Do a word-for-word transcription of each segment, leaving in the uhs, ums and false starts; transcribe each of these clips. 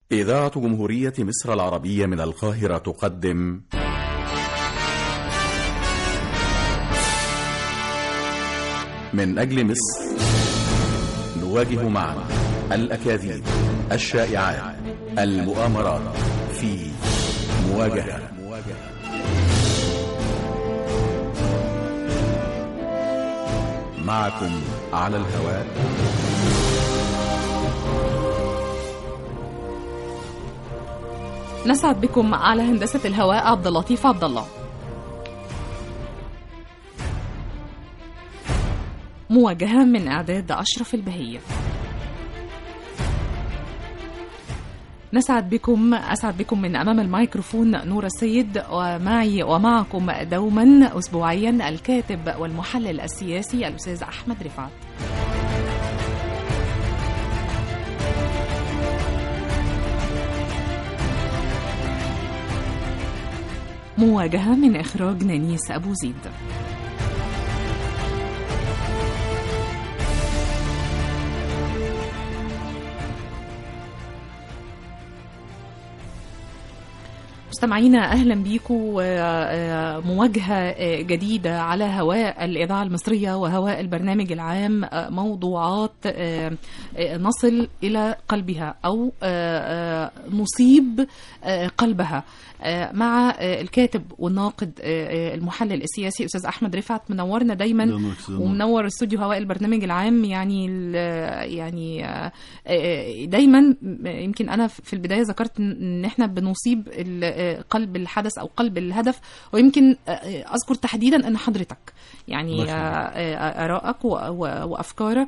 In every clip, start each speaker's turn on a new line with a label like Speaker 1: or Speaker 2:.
Speaker 1: إذاعة جمهورية مصر العربية من القاهرة تقدم من أجل مصر، نواجه معا الأكاذيب، الشائعات، المؤامرات في مواجهة. معكم على الهواء
Speaker 2: نسعد بكم على هندسة الهواء عبد اللطيف عبد الله. مواجهة من إعداد أشرف البهية. نسعد بكم أسعد بكم من أمام الميكروفون نور السيد، ومعي ومعكم دوما أسبوعيا الكاتب والمحلل السياسي الأستاذ أحمد رفعت. مواجهة من إخراج نانيس أبو زيد. مستمعينا أهلا بيكم، مواجهة جديدة على هواء الإذاعة المصرية وهواء البرنامج العام، موضوعات نصل إلى قلبها أو نصيب قلبها، مع الكاتب والناقد المحلل السياسي أستاذ أحمد رفعت. منورنا دايما ومنور استوديو هواء البرنامج العام. يعني يعني دايما يمكن أنا في البداية ذكرت إن إحنا بنصيب قلب الحدث أو قلب الهدف، ويمكن أذكر تحديدا أن حضرتك يعني آرائك وأفكارك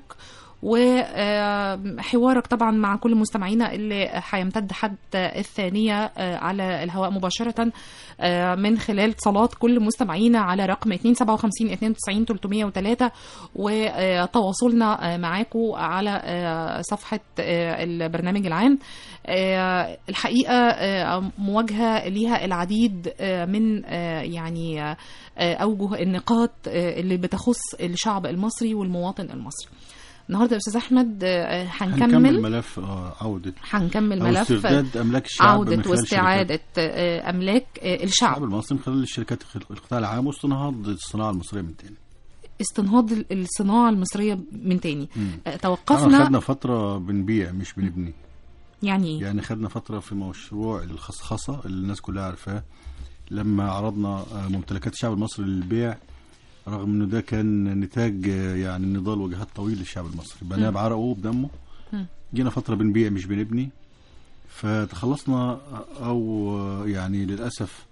Speaker 2: وحوارك طبعا مع كل مستمعينا اللي هيمتد حتى الثانية على الهواء مباشرة من خلال اتصالات كل مستمعينا على رقم اثنين سبعة وخمسين اثنين وتسعين ثلاثمائة وثلاثة، وتواصلنا معاكم على صفحة البرنامج العام. الحقيقة مواجهة ليها العديد من يعني أوجه النقاط اللي بتخص الشعب المصري والمواطن المصري. النهارده يا استاذ احمد هنكمل
Speaker 3: ملف عوده
Speaker 2: هنكمل ملف
Speaker 3: استرداد املاك الشعب،
Speaker 2: عوده واستعاده املاك الشعب
Speaker 3: المصري من خلال الشركات القطاع العام، واستنهاض الصناعه المصريه من تاني
Speaker 2: استنهاض الصناعه المصريه من تاني. مم. توقفنا،
Speaker 3: خدنا فتره بنبيع مش بنبني.
Speaker 2: يعني ايه؟
Speaker 3: يعني خدنا فتره في مشروع الخصخصه اللي الناس كلها عارفاه، لما عرضنا ممتلكات الشعب المصري للبيع، رغم انه ده كان نتاج يعني نضال وجهات طويل للشعب المصري، بناه بعرقه وبدمه. جينا فتره بنبيع مش بنبني، فتخلصنا او يعني للاسف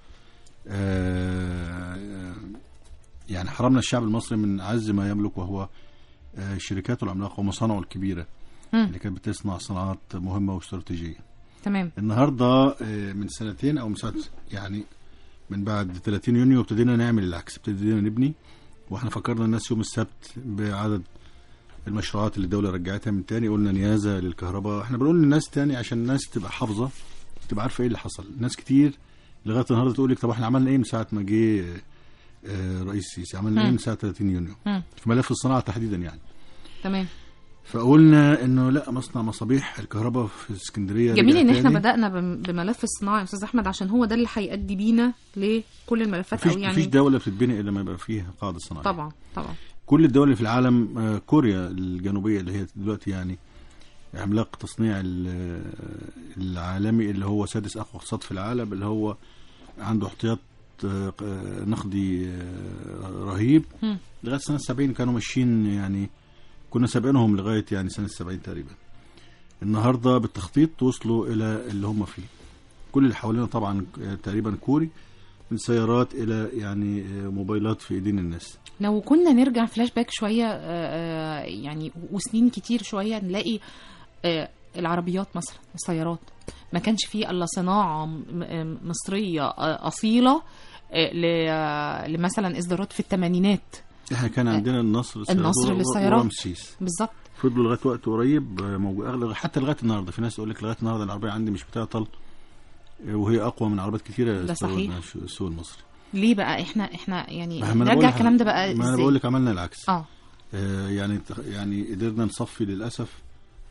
Speaker 3: يعني حرمنا الشعب المصري من اعز ما يملك، وهو شركاته العملاقه ومصانعه الكبيره اللي كانت بتصنع صناعات مهمه واستراتيجيه.
Speaker 2: تمام.
Speaker 3: النهارده من سنتين او من سنه يعني من بعد ثلاثين يونيو ابتدينا نعمل العكس، ابتدينا نبني. واحنا فكرنا الناس يوم السبت بعدد المشروعات اللي الدولة رجعتها من تاني، قلنا نيازة للكهرباء. احنا بنقول للناس تاني عشان الناس تبقى حافظة، تبقى عارفة ايه اللي حصل. ناس كتير لغاية النهاردة تقول لك طب احنا عملنا ايه من ساعة ما جه رئيس السيسي، عملنا م. ايه من ساعة ثلاثين يونيو م. في ملف الصناعة تحديدا يعني.
Speaker 2: تمام.
Speaker 3: فقلنا انه لا، مصنع مصابيح الكهرباء في اسكندريه
Speaker 2: جميل ان احنا بدأنا بملف الصناعه يا استاذ احمد، عشان هو ده اللي هيؤدي بينا لكل الملفات. او يعني
Speaker 3: مفيش دوله بتتبني الا لما يبقى فيها قاعده صناعيه.
Speaker 2: طبعا طبعا.
Speaker 3: كل الدول اللي في العالم، كوريا الجنوبيه اللي هي دلوقتي يعني عملاق تصنيع العالمي، اللي هو سادس اقوى اقتصاد في العالم، اللي هو عنده احتياط نقدي رهيب، لغايه سنه سبعين كانوا ماشيين، يعني كنا سابقينهم لغاية يعني سنة السبعين تقريبا. النهاردة بالتخطيط وصلوا إلى اللي هم فيه. كل اللي حوالينا طبعا تقريبا كوري، من سيارات إلى يعني موبايلات في إيدين الناس.
Speaker 2: لو كنا نرجع فلاش باك شوية يعني وسنين كتير شوية، نلاقي العربيات مثلا، السيارات، ما كانش فيه إلا صناعة مصرية أصيلة لمثلا إصدارات في الثمانينات.
Speaker 3: احنا كان عندنا النصر
Speaker 2: النصر للسيارات
Speaker 3: بالظبط، فضلوا لغايه وقت قريب موجود حتى لغايه النهارده. في ناس يقول لك لغايه النهارده العربيه عندي مش بتعطل، وهي اقوى من عربيات كتيره.
Speaker 2: ده صحيح.
Speaker 3: السوق المصري
Speaker 2: ليه بقى احنا احنا يعني نرجع الكلام ده بقى ازاي؟
Speaker 3: ما انا بقول لك عملنا العكس.
Speaker 2: اه
Speaker 3: يعني يعني قدرنا نصفي للاسف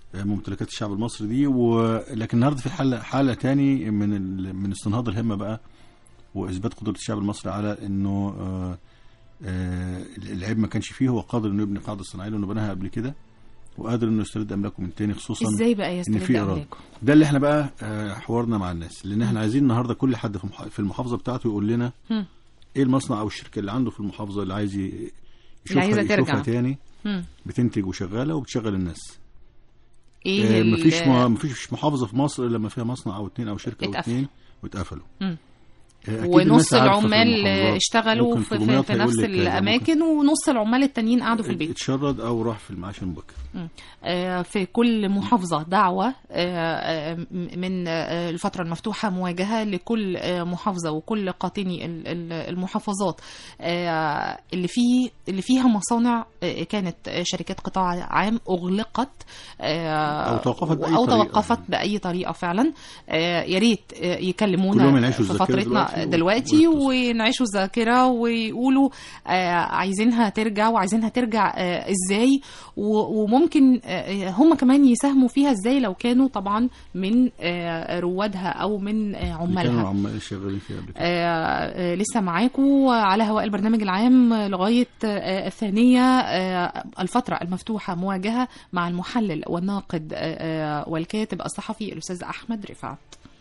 Speaker 3: ممتلكات الشعب المصري دي. ولكن النهارده في حاله حاله تاني من ال... من استنهاض الهمه بقى، واثبات قدره الشعب المصري على انه آه آه العيب ما كانش فيه، هو قادر انه يبني قاعده صناعيه لانه بناها قبل كده، وقادر انه يسترد املاكه من تاني، خصوصا
Speaker 2: ازاي بقى يسترد املاكه؟
Speaker 3: ده اللي احنا بقى آه حوارنا مع الناس، لان احنا عايزين النهارده كل حد في المحافظه بتاعته يقول لنا م. ايه المصنع او الشركه اللي عنده في المحافظه اللي عايز يشوفها, يشوفها تاني م. بتنتج وشغاله وبتشغل الناس.
Speaker 2: ايه
Speaker 3: آه مفيش مفيش محافظه في مصر الا لما فيها مصنع او اتنين او شركه او اتنين واتقفلوا. م.
Speaker 2: ونص العمال اشتغلوا في, في, في نفس الاماكن، ونص العمال التانيين قعدوا في البيت،
Speaker 3: اتشرد او راح في المعاش المبكر.
Speaker 2: في كل محافظه دعوه من الفتره المفتوحه موجهه لكل محافظه وكل قاطني المحافظات اللي فيه اللي فيها مصانع كانت شركات قطاع عام اغلقت
Speaker 3: او توقفت باي
Speaker 2: او
Speaker 3: طريقه
Speaker 2: توقفت باي طريقه فعلا. يا ريت يكلمونا في فترتنا دلوقتي ونعيشوا الذاكرة ويقولوا آه عايزينها ترجع، وعايزينها ترجع آه ازاي، وممكن آه هم كمان يساهموا فيها ازاي لو كانوا طبعا من آه روادها او من آه عمالها.
Speaker 3: كانوا عمال شغالين فيها قبل كده.
Speaker 2: آه لسه معاكم على هواء البرنامج العام لغاية آه الثانية. آه الفترة المفتوحة مواجهة مع المحلل والناقد آه والكاتب الصحفي الأستاذ أحمد رفعت.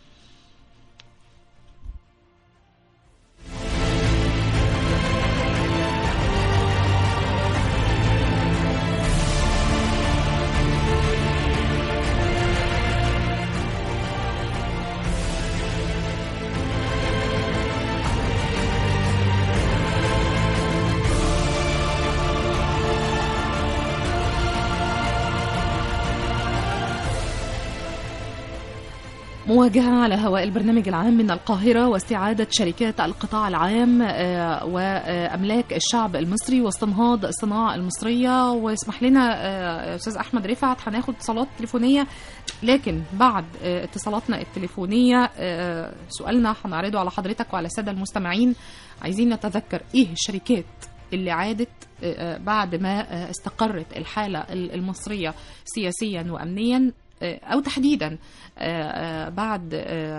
Speaker 2: مواجهة على هواء البرنامج العام من القاهرة، واستعادة شركات القطاع العام وأملاك الشعب المصري واستنهاض الصناعة المصرية. واسمح لنا أستاذ أحمد رفعت هناخد اتصالات تليفونية، لكن بعد اتصالاتنا التليفونية سؤالنا هنعرضه على حضرتك وعلى السادة المستمعين. عايزين نتذكر إيه الشركات اللي عادت بعد ما استقرت الحالة المصرية سياسيا وأمنيا، أو تحديدا بعد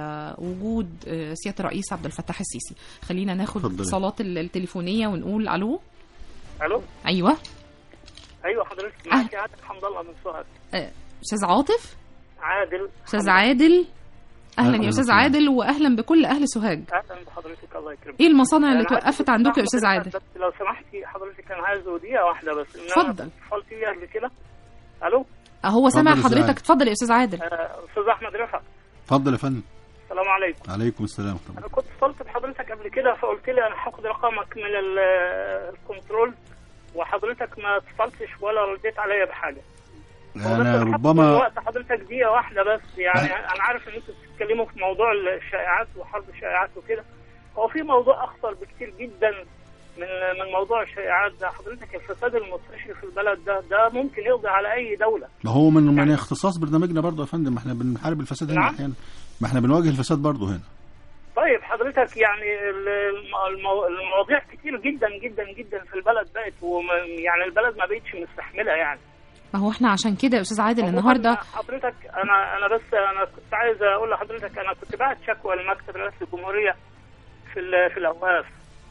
Speaker 2: وجود سيادة الرئيس عبد الفتاح السيسي. خلينا ناخد اتصالات التليفونية ونقول ألو.
Speaker 4: ألو.
Speaker 2: أيوة
Speaker 4: أيوة حضرتك معاكي عادل حمد الله من سوهاج.
Speaker 2: أستاذ عاطف.
Speaker 4: عادل.
Speaker 2: أستاذ عادل. أهلا يا أستاذ عادل، وأهلا بكل أهل سوهاج.
Speaker 4: أهلا بحضرتك، الله يكرمك.
Speaker 2: إيه المصانع اللي توقفت عندك يا أستاذ عادل؟
Speaker 4: بس لو سمحتي حضرتك أنا عايز دقيقة واحدة بس.
Speaker 2: اتفضل.
Speaker 4: اتصلت بيها قبل كده. ألو.
Speaker 2: هو سامع حضرتك، اتفضل يا استاذ عادل.
Speaker 4: استاذ احمد رفعت.
Speaker 3: اتفضل يا فندم.
Speaker 4: السلام عليكم.
Speaker 3: عليكم السلام. طبعا.
Speaker 4: انا كنت اتصلت بحضرتك قبل كده فقلت لي انا هاخد رقمك من الكنترول، وحضرتك ما اتصلتش ولا رديت عليا بحاجه.
Speaker 3: انا ربما
Speaker 4: وقت حضرتك دقيقه واحده بس، يعني أه. انا عارف ان انتوا بتتكلموا في موضوع الشائعات وحرب الشائعات وكده، هو في موضوع اخطر بكتير جدا من من موضوع الشائعات ده. حضرتك الفساد المستشري في البلد ده ده ممكن يقضي على اي دوله.
Speaker 3: ما هو من يعني اختصاص برنامجنا برضه يا فندم، ما احنا بنحارب الفساد هنا احيانا، ما احنا بنواجه الفساد برضه هنا.
Speaker 4: طيب حضرتك يعني المو... المواضيع كتير جدا جدا جدا في البلد بقت، ويعني البلد ما بقتش مستحمله يعني.
Speaker 2: ما هو احنا عشان كده يا استاذ عادل النهارده
Speaker 4: حضرتك انا انا بس انا كنت عايز اقول لحضرتك انا كنت بعت شكوى لمكتب رئاسه الجمهوريه في في الاوقاف.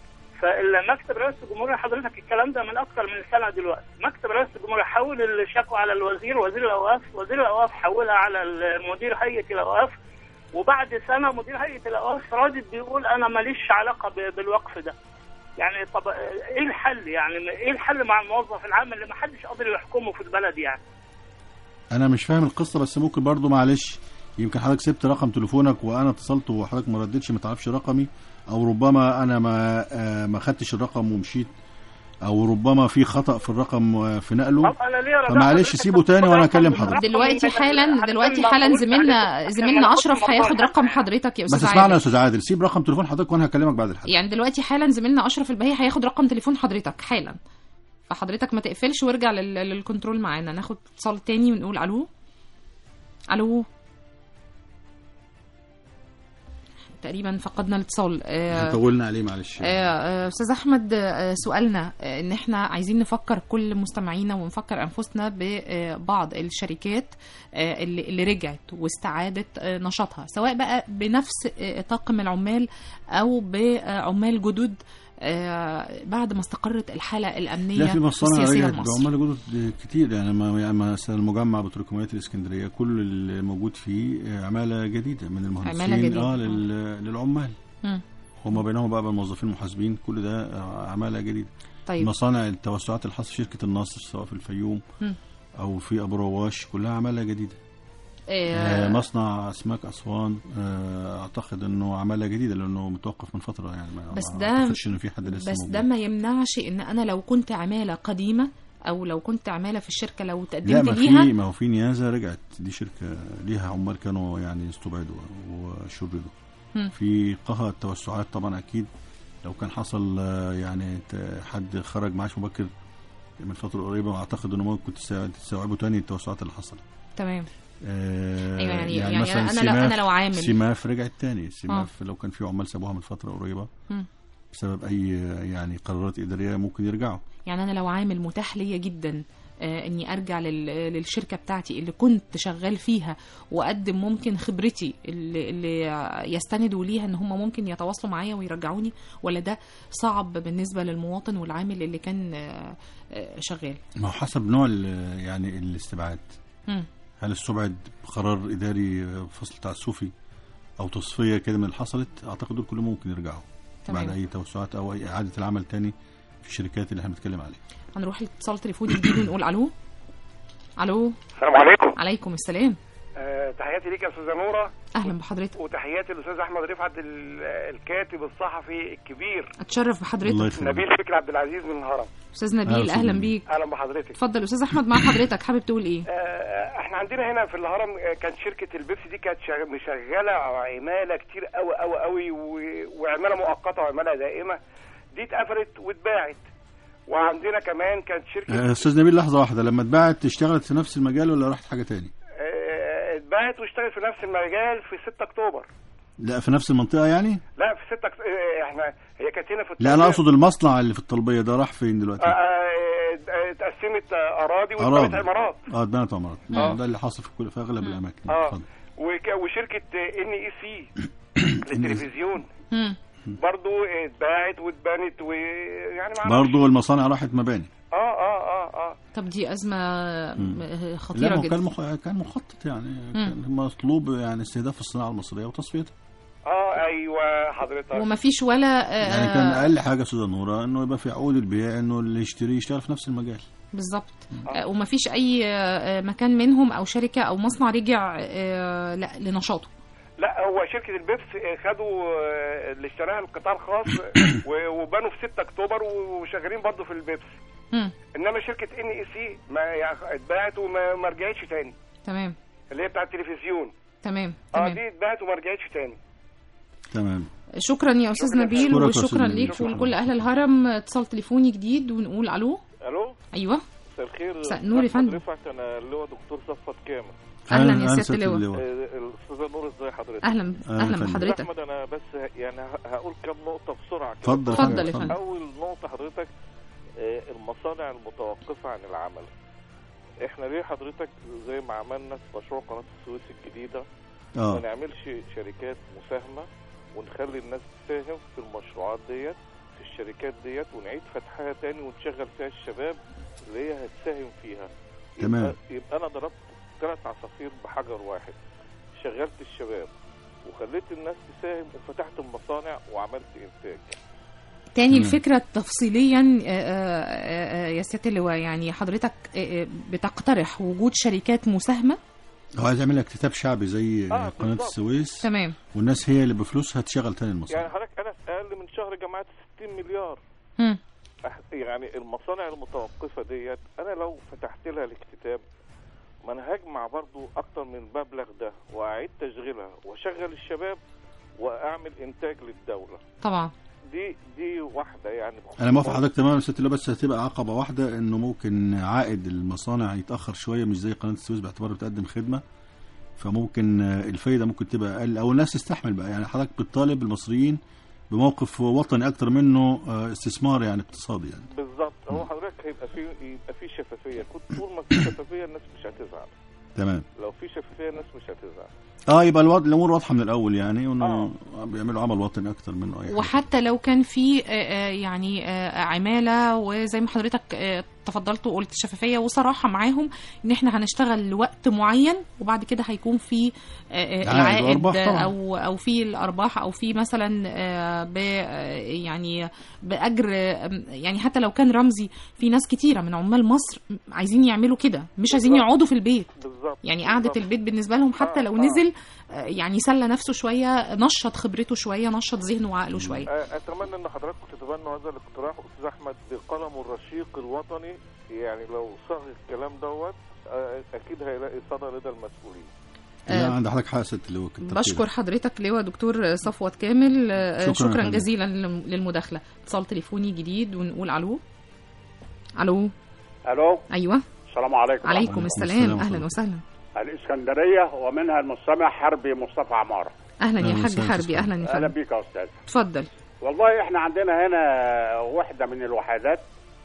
Speaker 4: فالمكتب رئاسه الجمهوريه حضرتك الكلام ده من اكثر من سنه دلوقتي، مكتب رئاسه الجمهوريه حول الشكوى على الوزير، وزير الاوقاف، وزير الاوقاف حولها على مدير هيئه الاوقاف، وبعد سنه مدير هيئه الاوقاف رادد بيقول انا ماليش علاقه بالوقف ده. يعني طب ايه الحل؟ يعني ايه الحل مع الموظف العام اللي ما حدش قادر يحكمه في البلد؟ يعني
Speaker 3: انا مش فاهم القصه، بس ممكن برضو معلش يمكن حضرتك سبت رقم تليفونك وانا اتصلت وحضرتك ما ردتش، ما تعرفش رقمي، او ربما انا ما ما خدتش الرقم ومشيت، او ربما في خطأ في الرقم في نقله. فمعلش سيبه تاني وانا اكلم حضرتك
Speaker 2: دلوقتي حالا. دلوقتي حالا زميلنا زميلنا اشرف هياخد رقم حضرتك يا استاذ عادل.
Speaker 3: بس اسمعنا يا استاذ عادل، سيب رقم تليفون حضرتك وانا هكلمك بعد الحلقه.
Speaker 2: يعني دلوقتي حالا زميلنا اشرف البهي هياخد رقم تليفون حضرتك حالا، فحضرتك ما تقفلش وارجع للكنترول معانا. ناخد اتصال تاني ونقول الو. الو تقريبا فقدنا الاتصال.
Speaker 3: آه طولنا عليه معلش.
Speaker 2: آه استاذ احمد، آه سؤالنا آه ان احنا عايزين نفكر كل مستمعينا ونفكر انفسنا ببعض الشركات آه اللي, اللي رجعت واستعادت آه نشاطها، سواء بقى بنفس آه طاقم العمال او بعمال جدد آه بعد ما استقرت الحالة الأمنية والسياسية في مصر.
Speaker 3: عمال جدد كتير يعني، ما يعني مثلا المجمع بتروكيماويات الإسكندرية كل اللي موجود فيه عمالة جديدة من المهندسين اه للعمال، وما بينهم بقى الموظفين المحاسبين، كل ده عمالة جديدة. طيب مصانع التوسعات الخاصة شركة النصر سواء في الفيوم م. أو في أبو رواش كلها عمالة جديدة. آه مصنع أسماك أسوان آه أعتقد أنه عمالة جديدة لأنه متوقف من فترة يعني،
Speaker 2: بس ده
Speaker 3: إنه في حد لسه
Speaker 2: بس موجود. ده ما يمنعش إن أنا لو كنت عمالة قديمة أو لو كنت عمالة في الشركة لو تقدمت
Speaker 3: لا ما
Speaker 2: ليها.
Speaker 3: في ما هو في نيازة رجعت، دي شركة ليها عمال كانوا يعني استبعدوا وشردوا. في قهى التوسعات طبعا أكيد لو كان حصل يعني حد خرج معاش مبكر من فترة قريبة، أعتقد أنه ممكن تستوعبوا تاني التوسعات اللي حصلت.
Speaker 2: تمام.
Speaker 3: آه
Speaker 2: أيوة يعني,
Speaker 3: يعني,
Speaker 2: يعني
Speaker 3: مثلا
Speaker 2: أنا لو أنا لو عامل
Speaker 3: سيماف رجعت تاني. سيماف آه. لو كان في عمال سابوها من فترة قريبة م. بسبب أي يعني قرارات إدارية ممكن يرجعوا.
Speaker 2: يعني أنا لو عامل متاح ليا جدا آه إني أرجع للشركة بتاعتي اللي كنت شغال فيها وأقدم ممكن خبرتي اللي, اللي يستندوا ليها إن هم ممكن يتواصلوا معايا ويرجعوني، ولا ده صعب بالنسبة للمواطن والعامل اللي كان آه شغال؟
Speaker 3: ما حسب نوع يعني الاستبعاد. م. هل استبعد قرار إداري فصل تعسفي أو تصفية كده من اللي حصلت؟ أعتقد دول كلهم ممكن يرجعوا تمام. بعد أي توسعات أو أي إعادة العمل تاني في الشركات اللي احنا بنتكلم عليها.
Speaker 2: هنروح لاتصال تليفوني جديد ونقول ألو. ألو.
Speaker 5: السلام عليكم.
Speaker 2: عليكم السلام.
Speaker 5: أه تحياتي ليك يا أستاذة نورة.
Speaker 2: أهلا بحضرتك.
Speaker 5: وتحياتي للأستاذ أحمد رفعت الكاتب الصحفي الكبير.
Speaker 2: أتشرف بحضرتك.
Speaker 5: نبيل فكري عبد العزيز من الهرم.
Speaker 2: أستاذ نبيل أهلا, أهلا بيك.
Speaker 5: أهلا بحضرتك.
Speaker 2: اتفضل أستاذ أحمد مع حضرتك، حابب تقول إيه؟
Speaker 5: أه احنا عندنا هنا في الهرم كانت شركة البيبسي دي كانت مشغلة عمالة كتير قوي قوي قوي وعمالة مؤقتة وعمالة دائمة، دي اتقفلت واتباعت. وعندنا كمان كانت شركة
Speaker 3: أستاذ نبيل لحظة واحدة، لما اتباعت اشتغلت في نفس المجال ولا رحت حاجة تاني؟
Speaker 5: اتباعت واشتغلت في نفس المجال في ستة أكتوبر.
Speaker 3: لا في نفس المنطقة يعني؟
Speaker 5: لا في ستة أكتوبر. احنا هي كانت هنا في
Speaker 3: الطلبية. لا أنا أقصد المصنع اللي في الطلبية ده راح فين دلوقتي؟
Speaker 5: اتقسمت أراضي واتبنت عمارات.
Speaker 3: اه اتبنت عمارات. آه. ده اللي حاصل في كل في أغلب الأماكن.
Speaker 5: اه وشركة إن إي سي للتلفزيون برضو اتباعت واتبنت ويعني
Speaker 3: برضو المصانع راحت مباني.
Speaker 5: اه اه اه اه
Speaker 2: طب دي أزمة م. خطيرة
Speaker 3: لا
Speaker 2: جدا.
Speaker 3: كان مخ... كان مخطط يعني م. كان مطلوب يعني استهداف الصناعة المصرية وتصفيتها.
Speaker 5: اه ايوه حضرتك.
Speaker 2: وما فيش ولا آه
Speaker 3: يعني كان اقل حاجة استاذة نورة انه يبقى في عقود البيع انه اللي يشتري يشتغل في نفس المجال.
Speaker 2: بالظبط. آه. وما فيش اي آه مكان منهم او شركة او مصنع رجع آه لا لنشاطه.
Speaker 5: لا هو شركة البيبس خدوا اللي اشتراها القطاع الخاص وبنوا في ستة أكتوبر وشغالين برضه في البيبس. م. انما شركة ان اي سي ما يعني اتباعت وما رجعتش تاني.
Speaker 2: تمام.
Speaker 5: اللي هي بتاعه التلفزيون.
Speaker 2: تمام.
Speaker 5: اه دي اتباعت وما رجعتش تاني.
Speaker 3: تمام.
Speaker 2: شكرا يا استاذ نبيل وشكرا ليك ولكل اهل الهرم. اتصال تليفوني جديد ونقول الو.
Speaker 6: الو.
Speaker 2: ايوه.
Speaker 6: مساء الخير.
Speaker 2: مساء النور يا فندم.
Speaker 6: انا اللي هو دكتور صفوت كامل.
Speaker 2: اهلا يا سياده اللواء.
Speaker 6: الاستاذه نور ازي حضرتك؟
Speaker 2: اهلا اهلا بحضرتك.
Speaker 6: احمد انا بس يعني هقول كم نقطه بسرعه كده.
Speaker 3: اتفضل
Speaker 2: اتفضل يا فندم.
Speaker 6: اول نقطه حضرتك المصانع المتوقفه عن العمل. احنا ليه حضرتك زي ما عملنا في مشروع قناه السويس الجديده
Speaker 3: اه
Speaker 6: ما نعملش شركات مساهمه ونخلي الناس تساهم في المشروعات ديت في الشركات ديت ونعيد فتحها تاني ونشغل فيها الشباب اللي هي هتساهم فيها.
Speaker 3: تمام.
Speaker 6: يبقى, يبقى انا ضربت ثلاث عصافير بحجر واحد، شغلت الشباب وخليت الناس تساهم وفتحت المصانع وعملت انتاج.
Speaker 2: تاني الفكرة تفصيليا يا سيادة اللواء، يعني حضرتك بتقترح وجود شركات مساهمة؟
Speaker 3: هو عايز يعمل كتاب شعبي زي آه قناة السويس.
Speaker 2: تمام.
Speaker 3: والناس هي اللي بفلوسها تشغل تاني المصانع.
Speaker 6: يعني حضرتك انا في اقل من شهر جمعت ستين مليار.
Speaker 2: م.
Speaker 6: يعني المصانع المتوقفة ديت انا لو فتحت لها الاكتتاب ما انا هجمع برضو اكتر من مبلغ ده واعيد تشغيلها واشغل الشباب واعمل انتاج للدولة.
Speaker 2: طبعا.
Speaker 6: دي دي واحدة يعني.
Speaker 3: انا موافق حضرتك تمام ست اللي بس هتبقى عقبة واحدة انه ممكن عائد المصانع يتأخر شوية مش زي قناة السويس باعتبار بتقدم خدمة فممكن الفايده ممكن تبقى اقل او الناس تستحمل بقى. يعني حضرتك بتطالب المصريين بموقف وطني اكتر منه استثمار يعني اقتصادي يعني.
Speaker 6: بالظبط. هو حضرتك هيبقى في يبقى في شفافيه، كنت طول ما في شفافيه الناس مش هتزعل.
Speaker 3: تمام.
Speaker 6: لو في شفافيه الناس مش هتزعل.
Speaker 3: اه يبقى الوضع الامور واضحه من الاول يعني، وانه آه. بيعملوا عمل وطني اكتر منه اي.
Speaker 2: وحتى لو كان في يعني عماله، وزي ما حضرتك تفضلت وقلت شفافيه وصراحه معاهم ان احنا هنشتغل لوقت معين وبعد كده هيكون في العائد او او في الارباح او في مثلا ب يعني باجر، يعني حتى لو كان رمزي. في ناس كتيره من عمال مصر عايزين يعملوا كده، مش عايزين يقعدوا في البيت.
Speaker 6: بالظبط.
Speaker 2: يعني قعده البيت بالنسبه لهم حتى لو نزل يعني سلى نفسه شويه، نشط خبرته شويه، نشط ذهنه وعقله شويه.
Speaker 6: اتمنى ان حضراتكم تتبنوا هذا الاقتراح استاذ احمد بقلمه الرشيق الوطني. يعني لو صاغ الكلام دوت اكيد هيلاقي صدى لدى المسؤولين.
Speaker 3: لا عند حضرتك حق ست لواء.
Speaker 2: بشكر حضرتك لواء دكتور صفوت كامل. شكرا, شكرا جزيلا للمداخله. اتصال تليفوني جديد ونقول الو. الو.
Speaker 7: الو.
Speaker 2: ايوه.
Speaker 7: السلام عليكم.
Speaker 2: عليكم السلام. اهلا وسهلا.
Speaker 7: الاسكندريه ومنها المستمع حربي مصطفى عماره.
Speaker 2: اهلا يا حاج حربي. اهلا يا
Speaker 7: اهلا بيك يا استاذ.
Speaker 2: اتفضل.
Speaker 7: والله احنا عندنا هنا وحده من الوحدات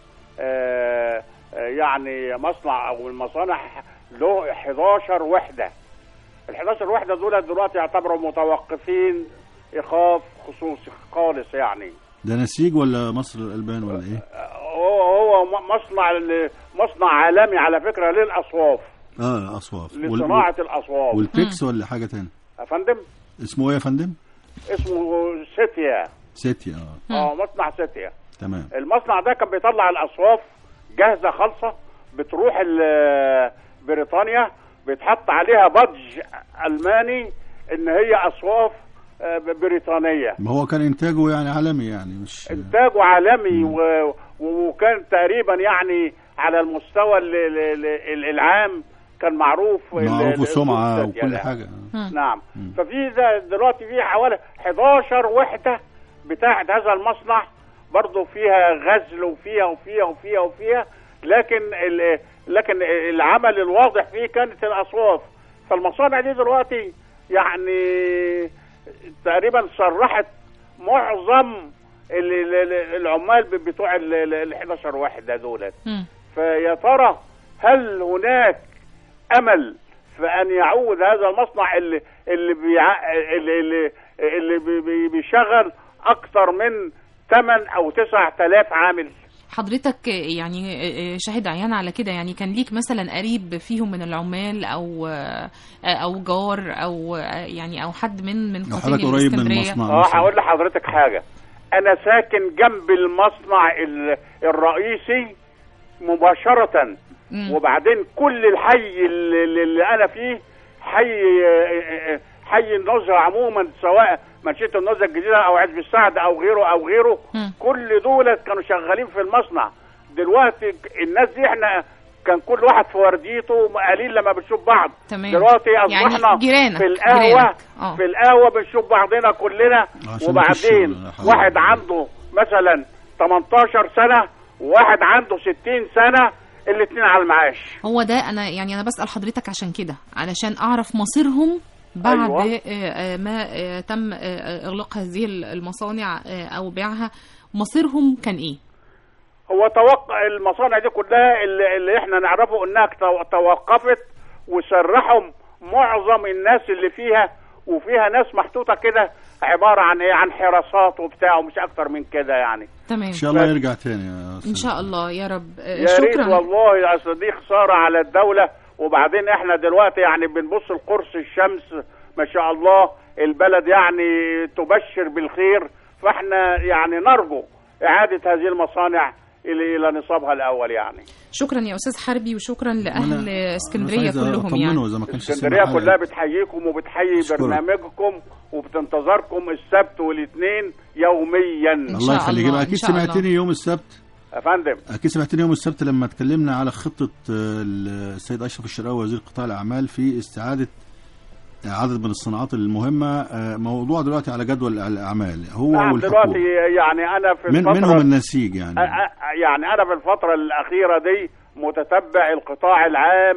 Speaker 7: آه يعني مصنع او المصانع له احداشر وحده. ال احداشر وحده دول دلوقتي يعتبروا متوقفين ايقاف خصوصي خالص. يعني
Speaker 3: ده نسيج ولا مصر الالبان ولا ايه؟
Speaker 7: هو هو مصنع مصنع عالمي على فكره للاصواف.
Speaker 3: اه اصواف
Speaker 7: لصناعه وال... الاصواف.
Speaker 3: والبيكس ولا حاجه ثانيه
Speaker 7: يا فندم؟
Speaker 3: اسمه ايه يا فندم؟
Speaker 7: اسمه سيتيا.
Speaker 3: سيتيا اه
Speaker 7: اه مصنع سيتيا.
Speaker 3: تمام.
Speaker 7: المصنع ده كان بيطلع الاصواف جاهزه خالصه، بتروح بريطانيا بيتحط عليها بادج الماني ان هي اصواف بريطانيه.
Speaker 3: ما هو كان انتاجه يعني عالمي، يعني مش
Speaker 7: انتاجه عالمي و... وكان تقريبا يعني على المستوى العام كان معروف
Speaker 3: معروف وسمعه وكل حاجه.
Speaker 7: نعم. م. ففي دلوقتي في حوالي احداشر وحده بتاعت هذا المصنع، برضه فيها غزل وفيها وفيها وفيها وفيها لكن ال... لكن العمل الواضح فيه كانت الاصواف. فالمصانع دي دلوقتي يعني تقريبا صرحت معظم العمال بتوع ال احداشر وحده دولت. فيا ترى هل هناك امل في ان يعود هذا المصنع اللي اللي بيع... اللي اللي, اللي بيشغل اكثر من ثمانية او تسعة آلاف عامل؟
Speaker 2: حضرتك يعني شاهد عيان على كده، يعني كان ليك مثلا قريب فيهم من العمال او او جار او يعني او حد من من
Speaker 3: قريب الاسكندريه؟
Speaker 7: اه هقول لحضرتك حاجه. انا ساكن جنب المصنع الرئيسي مباشره. مم. وبعدين كل الحي اللي انا فيه حي حي النزهه عموما، سواء منشيه النزهه الجديده او عزب السعد او غيره او غيره. م. كل دول كانوا شغالين في المصنع. دلوقتي الناس دي احنا كان كل واحد في ورديته، قليل لما بنشوف بعض.
Speaker 2: تمام.
Speaker 7: دلوقتي اصبحنا يعني
Speaker 2: جيرانك
Speaker 7: في القهوه في القهوه بنشوف بعضنا كلنا. وبعدين واحد عنده مثلا تمنتاشر سنه وواحد عنده ستين سنه، الاثنين على المعاش.
Speaker 2: هو ده انا يعني انا بسأل حضرتك عشان كده، علشان اعرف مصيرهم بعد أيوة. ما تم اغلاق هذه المصانع او بيعها. مصيرهم كان ايه؟
Speaker 7: هو توقع المصانع دي كلها اللي, اللي احنا نعرفه انها توقفت، وسرحهم معظم الناس اللي فيها، وفيها ناس محطوطه كده عباره عن ايه، عن حراسات وبتاع ومش اكتر من كده يعني.
Speaker 2: تمام.
Speaker 3: ان شاء الله يرجع تاني يا
Speaker 2: ان شاء الله يا رب.
Speaker 7: يا ريت والله، اصل دي خساره على الدوله. وبعدين احنا دلوقتي يعني بنبص لقرص الشمس ما شاء الله، البلد يعني تبشر بالخير. فاحنا يعني نرجو اعاده هذه المصانع الى الى نصابها الاول يعني.
Speaker 2: شكرا يا استاذ حربي، وشكرا لاهل اسكندريه كلهم. يعني
Speaker 7: اسكندريه كلها بتحييكم وبتحيي برنامجكم وبتنتظركم السبت والاثنين يوميا.
Speaker 3: الله يخليك. اكيد سمعتني يوم السبت
Speaker 7: يا فندم.
Speaker 3: اكيد سمعتني يوم السبت لما اتكلمنا على خطه السيد اشرف الشرقاوي وزير قطاع الاعمال في استعاده عدد من الصناعات المهمه. موضوع دلوقتي على جدول الاعمال هو
Speaker 7: نعم دلوقتي يعني انا في
Speaker 3: من
Speaker 7: الفتره
Speaker 3: منهم النسيج يعني
Speaker 7: يعني انا في الفتره الاخيره دي متتبع القطاع العام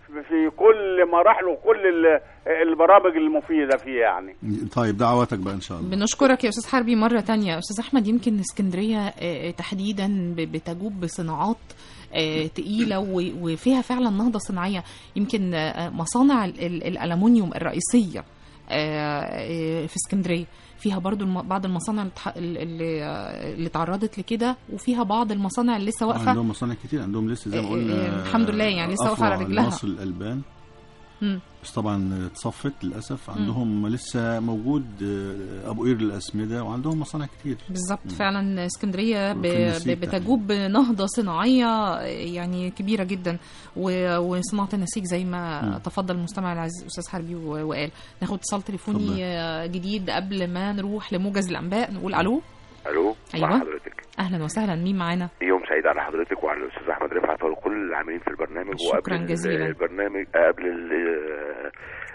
Speaker 7: في كل مراحله وكل ال- البرامج المفيده فيه يعني.
Speaker 3: طيب دعواتك بقى ان شاء الله.
Speaker 2: بنشكرك يا استاذ حربي مره تانية. استاذ احمد، يمكن اسكندريه آه، تحديدا ب- بتجوب بصناعات آه، تقيله و- وفيها فعلا نهضه صناعيه. يمكن آه، مصانع ال- ال- الالومنيوم الرئيسيه آه، آه، في اسكندريه فيها برضو الم- بعض المصانع اللي تح- اللي آه، اللي تعرضت لكده، وفيها بعض المصانع اللي لسه واقفه.
Speaker 3: عندهم مصانع كتير، عندهم لسه زي ما
Speaker 2: آه،
Speaker 3: قلنا
Speaker 2: آه، الحمد لله يعني لسه واقفة على
Speaker 3: أفرع
Speaker 2: رجلها.
Speaker 3: لمصر الألبان،
Speaker 2: مم.
Speaker 3: بس طبعا اتصفت للأسف. عندهم لسه موجود آه، أبو قير للأسمدة، وعندهم مصانع كتير.
Speaker 2: بالظبط، فعلا اسكندريه ب-
Speaker 3: وفي النسيج
Speaker 2: ب- بتجوب بنهضه صناعيه يعني كبيره جدا، و- وصناعه النسيج زي ما
Speaker 3: مم.
Speaker 2: تفضل المستمع العزيز استاذ حربي و- وقال. ناخد اتصال تليفوني
Speaker 3: اتفضل.
Speaker 2: آه، جديد قبل ما نروح لموجز الانباء. نقول الو.
Speaker 8: الو
Speaker 2: أيوة.
Speaker 8: مع حضرتك.
Speaker 2: اهلا وسهلا، مين معانا؟
Speaker 8: يوم سعيد على حضرتك وعلى الاستاذ احمد رفعت وكل العاملين في البرنامج.
Speaker 2: شكراً
Speaker 8: وقبل
Speaker 2: جزيلاً.
Speaker 8: البرنامج قبل ال-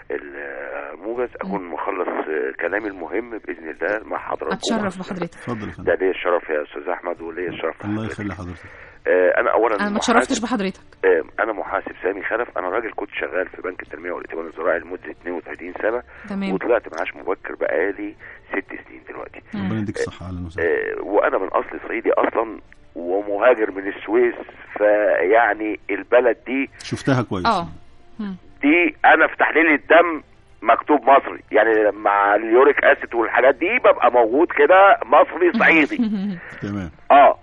Speaker 8: الموجز اكون مخلص كلامي المهم باذن الله مع حضرتك.
Speaker 2: اتشرف بحضرتك.
Speaker 3: اتفضل يا فندم.
Speaker 8: ده ليا الشرف يا استاذ احمد وليا الشرف في
Speaker 3: الله
Speaker 8: حضرتك.
Speaker 3: يخلي حضرتك.
Speaker 8: آه، انا اولا
Speaker 2: انا ما
Speaker 8: محاسب-
Speaker 2: اتشرفتش بحضرتك.
Speaker 8: آه، انا محاسب سامي خلف. انا راجل كنت شغال في بنك التنميه والائتمان الزراعي لمده اثنين وثلاثين سنه،
Speaker 2: تمام.
Speaker 8: وطلعت معاش مبكر بقالي ست سنين دلوقتي.
Speaker 3: ربنا يديك الصحة. أهلا وسهلا.
Speaker 8: آه، وانا من اصل صعيدي اصلا ومهاجر من السويس، فيعني البلد دي
Speaker 3: شفتها كويس.
Speaker 2: اه مم.
Speaker 8: دي انا في تحليل الدم مكتوب مصري، يعني مع اليوريك اسيد والحاجات دي ببقى موجود كده مصري صعيدي.
Speaker 3: تمام.
Speaker 8: اه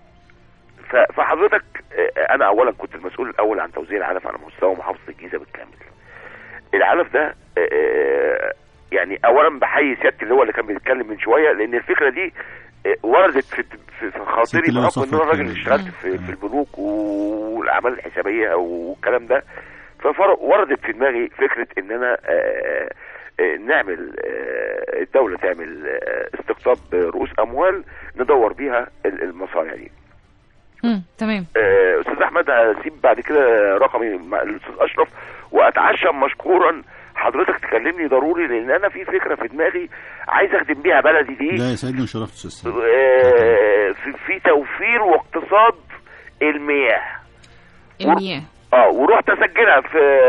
Speaker 8: ف- فحضرتك آه، انا اولا كنت المسؤول الاول عن توزيع العلف على مستوى محافظه الجيزه بالكامل. العلف ده آه، يعني اولا بحيي سيادتي اللي هو اللي كان بيتكلم من شويه، لان الفكره دي آه، وردت في في في خاطري
Speaker 3: ست اللي هو
Speaker 8: بحكم ان انا
Speaker 3: صفوت
Speaker 8: راجل
Speaker 3: كامل.
Speaker 8: اشتغلت في, في البنوك والاعمال الحسابيه والكلام ده. فوردت في دماغي فكره ان انا آه، آه، نعمل آه، الدوله تعمل آه، استقطاب رؤوس اموال ندور بيها ال- المصانع دي.
Speaker 2: مم. تمام.
Speaker 8: آه، استاذ احمد هسيب بعد كده رقمي مع الاستاذ اشرف، واتعشم مشكورا حضرتك تكلمني ضروري، لان انا في فكره في دماغي عايز اخدم بيها بلدي دي.
Speaker 3: لا يسعدني وشرفت استاذ سامي.
Speaker 8: آه، في, في توفير واقتصاد المياه.
Speaker 2: المياه.
Speaker 8: اه ورحت اسجلها في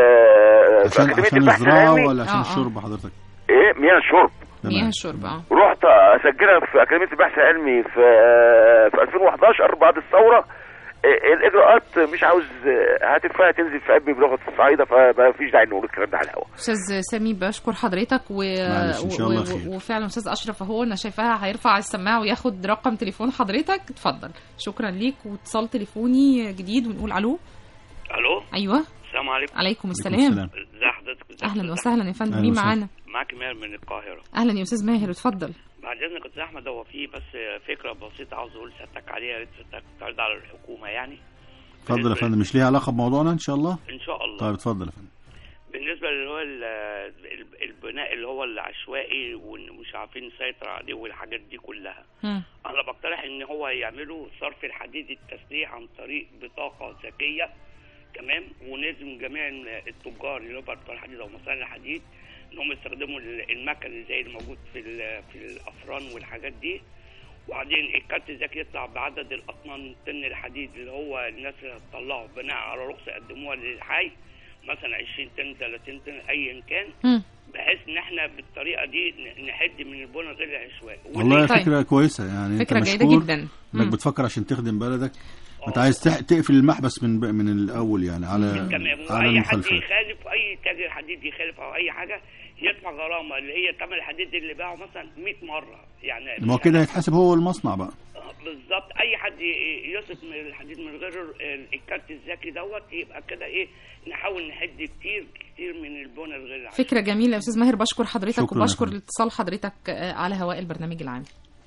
Speaker 8: في
Speaker 3: عشان
Speaker 8: اكاديميه
Speaker 3: عشان
Speaker 8: البحث
Speaker 3: الزراعة
Speaker 8: العلمي.
Speaker 3: ولا عشان
Speaker 2: آه، آه.
Speaker 3: الشرب حضرتك؟
Speaker 8: ايه مياه الشرب.
Speaker 3: تمام.
Speaker 2: مياه الشرب. اه
Speaker 8: رحت اسجلها في اكاديميه البحث العلمي في في ألفين وحداشر بعد الثوره. آه، الاجراءات مش عاوز آه، هتفها تنزل في قلبي بلغه الصعايده، فما فيش داعي نقول الكلام ده على الهواء.
Speaker 2: استاذ سامي بشكر حضرتك و...
Speaker 3: معلش، إن شاء الله
Speaker 2: و...
Speaker 3: خير.
Speaker 2: و... وفعلا استاذ اشرف اهو انا شايفاها هيرفع السماعه وياخد رقم تليفون حضرتك. اتفضل. شكرا ليك. واتصال تليفوني جديد ونقول الو.
Speaker 9: الو
Speaker 2: ايوه.
Speaker 9: السلام عليكم.
Speaker 2: عليكم
Speaker 3: عليكم
Speaker 2: السلام.
Speaker 9: ازي حضرتك؟ ازي
Speaker 2: اهلا
Speaker 9: حضرتك؟
Speaker 2: وسهلا يا فندم.
Speaker 3: أهلا
Speaker 2: مين
Speaker 3: وسهلا.
Speaker 2: معانا؟
Speaker 9: معاك ماهر من القاهره.
Speaker 2: اهلا يا استاذ ماهر، اتفضل.
Speaker 9: بعد اذنك استاذ احمد، هو في بس فكره بسيطه عاوز اقول لسيادتك عليها، يا ريت سيادتك تعرض على الحكومه يعني.
Speaker 3: اتفضل يا فندم. مش ليها علاقة بموضوعنا ان شاء الله؟
Speaker 9: ان شاء الله.
Speaker 3: طيب اتفضل يا فندم.
Speaker 9: بالنسبه اللي هو ال- ال- البناء اللي هو العشوائي ومش عارفين نسيطر عليه والحاجات دي كلها،
Speaker 2: مم.
Speaker 9: انا بقترح ان هو يعملوا صرف الحديد التسليح عن طريق بطاقه ذكيه، تمام، ونلزم جميع التجار اللي هو بتوع الحديد او مصانع الحديد انهم يستخدموا المكن اللي زي الموجود في ال- في الافران والحاجات دي. وبعدين الكارت الذكي يطلع بعدد الاطنان طن الحديد اللي هو الناس اللي هتطلعه بناء على رخصه يقدموها للحي، مثلا عشرين طن ثلاثين طن ايا كان،
Speaker 2: مم.
Speaker 9: بحيث ان احنا بالطريقه دي ن- نحد من البنى غير العشوائي.
Speaker 3: والله
Speaker 2: طيب.
Speaker 3: فكرة كويسة يعني.
Speaker 2: فكرة
Speaker 3: انت
Speaker 2: جيدة
Speaker 3: مشكور
Speaker 2: جدا.
Speaker 3: انك
Speaker 2: مم.
Speaker 3: بتفكر عشان تخدم بلدك. انت عايز تح- تقفل المحبس من من الاول يعني على
Speaker 9: تمام.
Speaker 3: على
Speaker 9: واي حد
Speaker 3: المخالفات.
Speaker 9: يخالف، اي تاجر حديد يخالف او اي حاجه يدفع غرامه اللي هي ثمن الحديد اللي باعه مثلا مئة مره يعني.
Speaker 3: ما هو كده هيتحاسب هو المصنع بقى.
Speaker 9: بالظبط. اي حد ي- يصف من الحديد من غير ال- الكارت الذكي دوت، يبقى كده ايه، نحاول نحد كتير كتير من البنى الغير العشوائي.
Speaker 2: فكرة جميلة يا استاذ ماهر، بشكر حضرتك
Speaker 3: شكراً يا
Speaker 2: وبشكر
Speaker 3: فندم.
Speaker 2: اتصال حضرتك آه، على هواء البرنامج العام.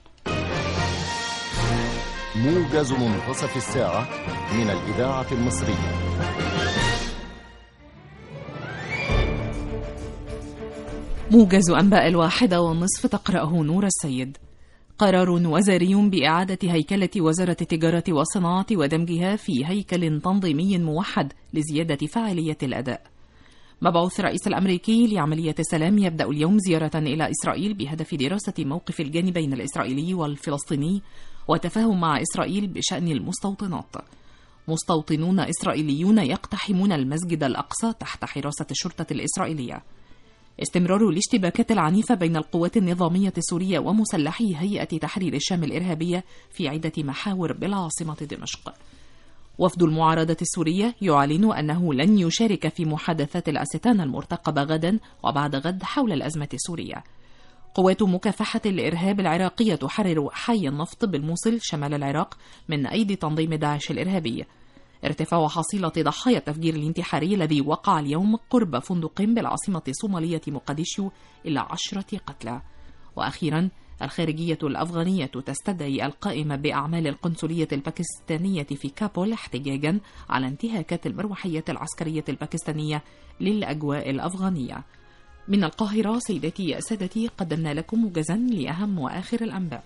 Speaker 10: موجز منتصف الساعة من الإذاعة المصرية.
Speaker 2: موجز أنباء الواحدة والنصف تقرأه نور السيد. قرار وزاري بإعادة هيكلة وزارة التجارة والصناعة ودمجها في هيكل تنظيمي موحد لزيادة فاعلية الأداء. مبعوث الرئيس الأمريكي لعملية السلام يبدأ اليوم زيارة إلى إسرائيل بهدف دراسة موقف الجانبين الإسرائيلي والفلسطيني وتفاهم مع إسرائيل بشأن المستوطنات. مستوطنون إسرائيليون يقتحمون المسجد الأقصى تحت حراسة الشرطة الإسرائيلية. استمرار الاشتباكات العنيفة بين القوات النظامية السورية ومسلحي هيئة تحرير الشام الإرهابية في عدة محاور بالعاصمة دمشق. وفد المعارضة السورية يعلن أنه لن يشارك في محادثات الأستانا المرتقبة غدا وبعد غد حول الأزمة السورية. قوات مكافحة الإرهاب العراقية تحرر حي النفط بالموصل شمال العراق من أيدي تنظيم داعش الإرهابي. ارتفاع حصيلة ضحايا التفجير الانتحاري الذي وقع اليوم قرب فندق بالعاصمة الصومالية مقديشو إلى عشرة قتلى. وأخيرا الخارجية الأفغانية تستدعي القائمة بأعمال القنصلية الباكستانية في كابول احتجاجا على انتهاكات المروحية العسكرية الباكستانية للأجواء الأفغانية. من القاهرة سيداتي سادتي قدمنا لكم موجزا لأهم وآخر الأنباء.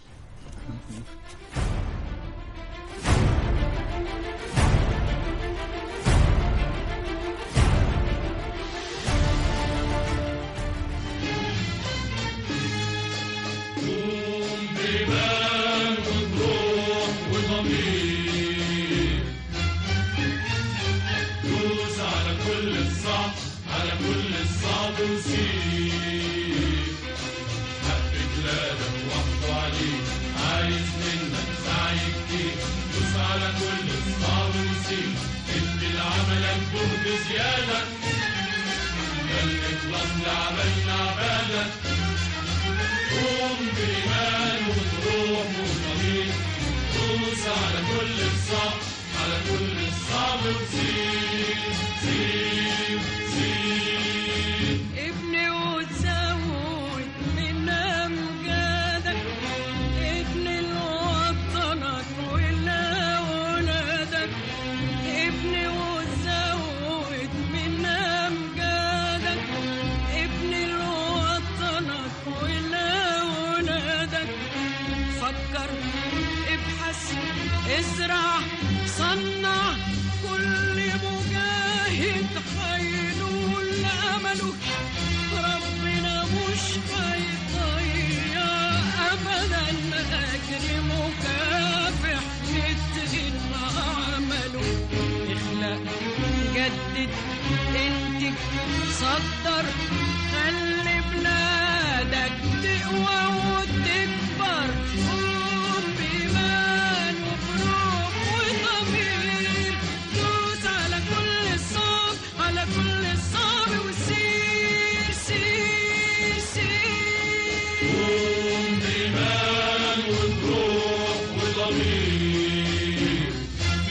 Speaker 11: ازرع صنع كل مجاهد حينول أمله ربنا مش هيضيع أبدا أجر مكافح نتقن عمله. اخلق جدد انتج صدر خلي بلادك تقوى وتكبر. قوم بإيمان وبروح وضمير دوس على كل الصعب على كل الصعب وسير سير سير. قوم بإيمان وبروح وضمير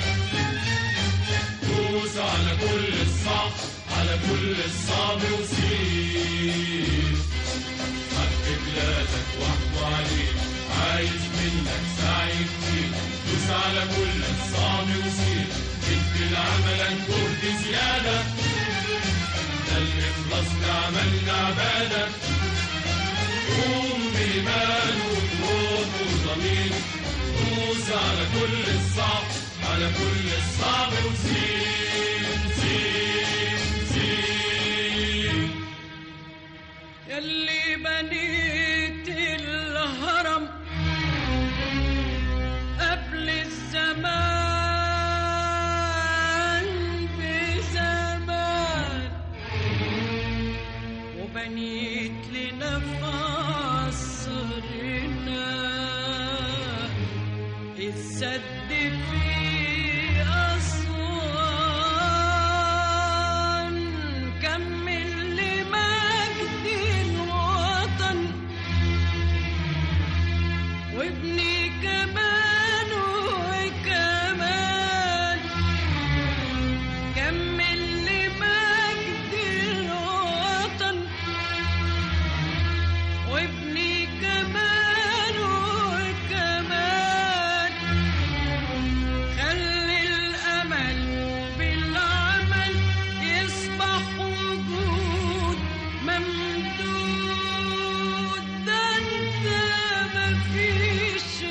Speaker 11: دوس على كل الصعب على كل الصعب وسير. حق بلادك واحكوا عليك عايز منك سعي كتير. دوس على كل الصعب وسير ادي لعملك جهد زيادة. ده الإخلاص لعملنا عبادة. قوم بإيمان وبروح وضمير دوس على كل الصعب على كل الصعب وسير سير سير. يلي بنيت الهرم قبل الزمان بزمان وبنيت لنا في عصرنا السد في أسوان. كمل لمجد الوطن وابني كمان وكمان. كمل لمجد الوطن وابني كمان وكمان. خلي الأمل بالعمل يصبح وجود ممدود. ده انت مفيش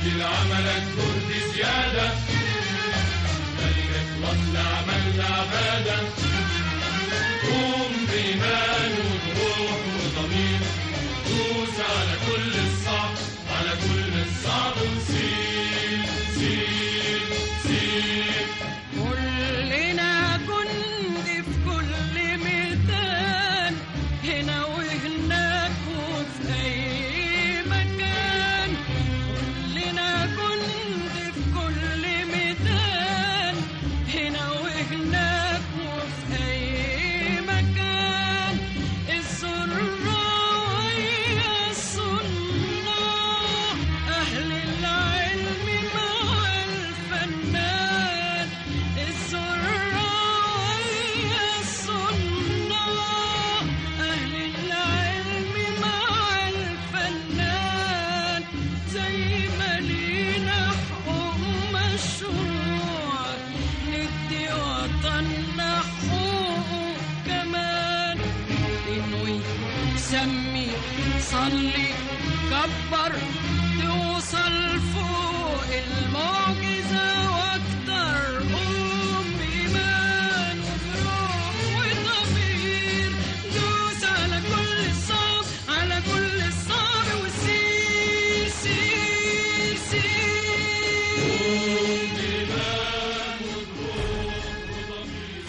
Speaker 12: وستيل عملك جهد زيادة، ملكة مصر عملنا عبادة. قوم بإيمان وروح وضمير، دوس على كل الصعب، على كل الصعب وسير سير سير.
Speaker 11: كلنا جندي في كل ميدان، هنا وهناك وفي أي مكان. كلنا جندي في كل ميدان، هنا وهناك وفي أي مكان. السرة ويا الصناع، أهل العلم مع الفنان. السرة ويا الصناع، أهل العلم مع الفنان. زي ما لينا حقوق مشروع، ندي وطننا حقوقه كمان. انوي سمي صلي كبر، توصل فوق المعجزة واكتر. قوم بإيمان وبروح وضمير، دوس على كل الصعب، على كل الصعب وسير سير سير.
Speaker 12: قوم بإيمان وبروح وضمير.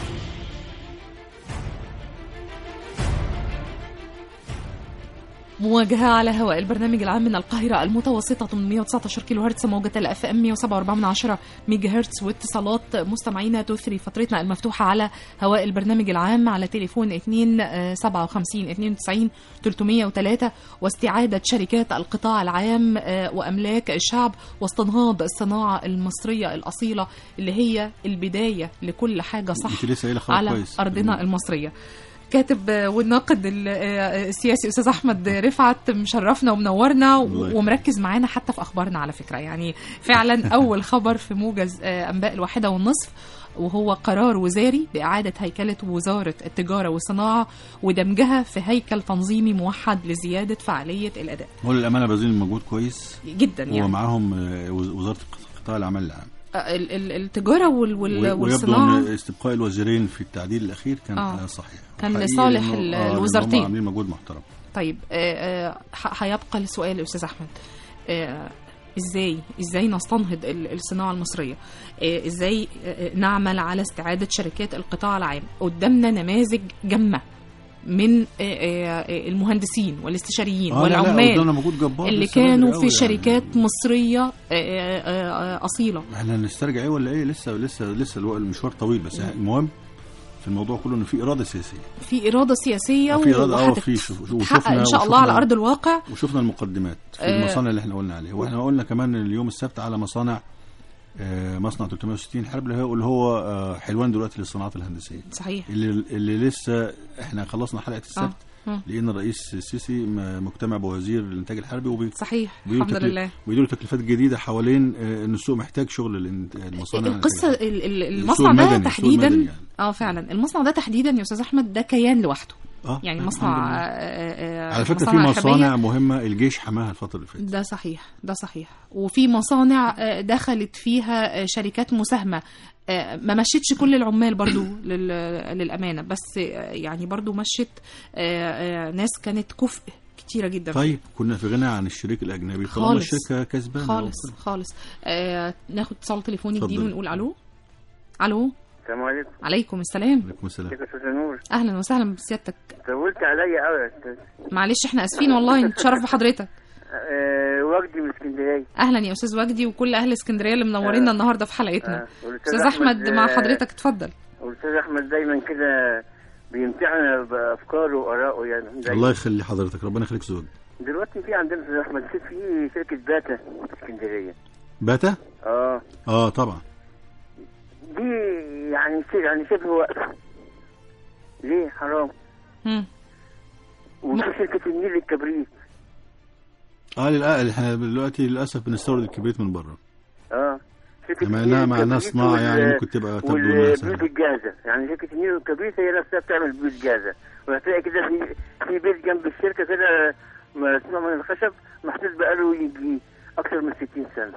Speaker 2: مواجهة على هواء البرنامج العام من القاهرة المتوسطة مية وتسعة عشر كيلو هرتز، موجة الاف ام مية وسبعة وأربعة من عشرة ميجا هرتز، واتصالات مستمعينا تثري فترتنا المفتوحة على هواء البرنامج العام على تليفون اثنين سبعة وخمسين اثنين وتسعين ثلاثمية وثلاثة، واستعادة شركات القطاع العام وأملاك الشعب، واستنهاض الصناعة المصرية الأصيلة اللي هي البداية لكل حاجة صح على كويس. أرضنا المصرية. كاتب والناقد السياسي أستاذ أحمد رفعت مشرفنا ومنورنا ومركز معانا حتى في أخبارنا على فكرة. يعني فعلا أول خبر في موجز أنباء الواحدة والنصف، وهو قرار وزاري بإعادة هيكلة وزارة التجارة والصناعة ودمجها في هيكل تنظيمي موحد لزيادة فعالية الأداء.
Speaker 3: هو للأمانة باذلين مجهود كويس
Speaker 2: جدا يعني.
Speaker 3: ومعاهم وزارة قطاع العمل العام،
Speaker 2: التجارة والصناعة.
Speaker 3: ويبدو أن استبقاء الوزيرين في التعديل الأخير كان آه. صحيح،
Speaker 2: كان لصالح الوزارتين،
Speaker 3: عاملين مجهود محترم.
Speaker 2: طيب هيبقى السؤال يا أستاذ أحمد، آه ازاي ازاي نستنهض الصناعه المصريه، ازاي نعمل على استعاده شركات القطاع العام؟ قدامنا نماذج جمه من المهندسين والاستشاريين
Speaker 3: آه
Speaker 2: والعمال اللي كانوا في شركات
Speaker 3: يعني.
Speaker 2: مصريه اصيله.
Speaker 3: احنا نسترجع ايه ولا ايه؟ لسه لسه لسه المشوار طويل، بس يعني المهم في الموضوع كله ان في اراده سياسيه،
Speaker 2: في اراده سياسيه
Speaker 3: وفي اراده اه في وشفنا
Speaker 2: ان شاء الله على ارض الواقع،
Speaker 3: وشفنا المقدمات في المصانع اللي احنا قلنا عليها. واحنا قلنا كمان اليوم السبت على مصانع مصنع ثلاثمية وستين حرب اللي هو حلوان دلوقتي للصناعات الهندسيه.
Speaker 2: صحيح.
Speaker 3: اللي, اللي لسه احنا خلصنا حلقه السبت آه. لان الرئيس السيسي مجتمع بوزير الانتاج الحربي وبي
Speaker 2: صحيح الحمد لله
Speaker 3: ويديروا تكليفات جديده حوالين ان السوق محتاج شغل المصانع.
Speaker 2: القصه المصنع ده تحديدا يعني. اه فعلا المصنع ده تحديدا يا استاذ احمد ده كيان لوحده. آه. يعني مصنع آه
Speaker 3: على فكره في مصانع حربية. مهمه الجيش حماها الفتره اللي فاتت.
Speaker 2: ده صحيح ده صحيح. وفي مصانع دخلت فيها شركات مساهمه ما مشيتش كل العمال برضو للامانه، بس يعني برضو مشت ناس كانت كفء كتيره جدا.
Speaker 3: طيب كنا في غنى عن الشريك الاجنبي طالما الشركه كسبانه
Speaker 2: خالص خالص. آه ناخد اتصال تليفوني جديد ونقول الو. الو
Speaker 13: السلام عليكم.
Speaker 2: عليكم السلام.
Speaker 3: عليكم السلام.
Speaker 13: كيف استاذ نور؟
Speaker 2: اهلا وسهلا بسيادتك.
Speaker 13: طولت عليا قوي يا استاذ.
Speaker 2: معلش احنا اسفين والله، نتشرف بحضرتك.
Speaker 13: أه وجدي من اسكندريه.
Speaker 2: اهلا يا استاذ وجدي وكل اهل اسكندريه اللي منورينا أه النهارده في حلقتنا. أه استاذ احمد مع حضرتك، اتفضل.
Speaker 13: استاذ احمد دايما كده بيمتعنا بافكاره وارائه يعني دايما.
Speaker 3: الله يخلي حضرتك، ربنا يخليك زوج.
Speaker 13: دلوقتي في عندنا استاذ احمد في شركه باتا في اسكندريه.
Speaker 3: باتا؟
Speaker 13: اه
Speaker 3: اه طبعا.
Speaker 13: دي يعني يعني شبه واقفه. ليه؟ حرام. امم وفي شركه النيل للكبريت.
Speaker 3: اه للأقل احنا دلوقتي للاسف بنستورد الكبريت من بره.
Speaker 13: اه
Speaker 3: شركه النيل مع ناس صناعه يعني ممكن تبقى تبدو
Speaker 13: انها سهله. البيوت الجاهزه يعني شركه النيل والكبريت هي نفسها بتعمل بيوت جاهزه، وهتلاقي كده في في بيت جنب الشركه كده مصنوع من الخشب محطوط بقاله يجي اكثر من ستين سنه.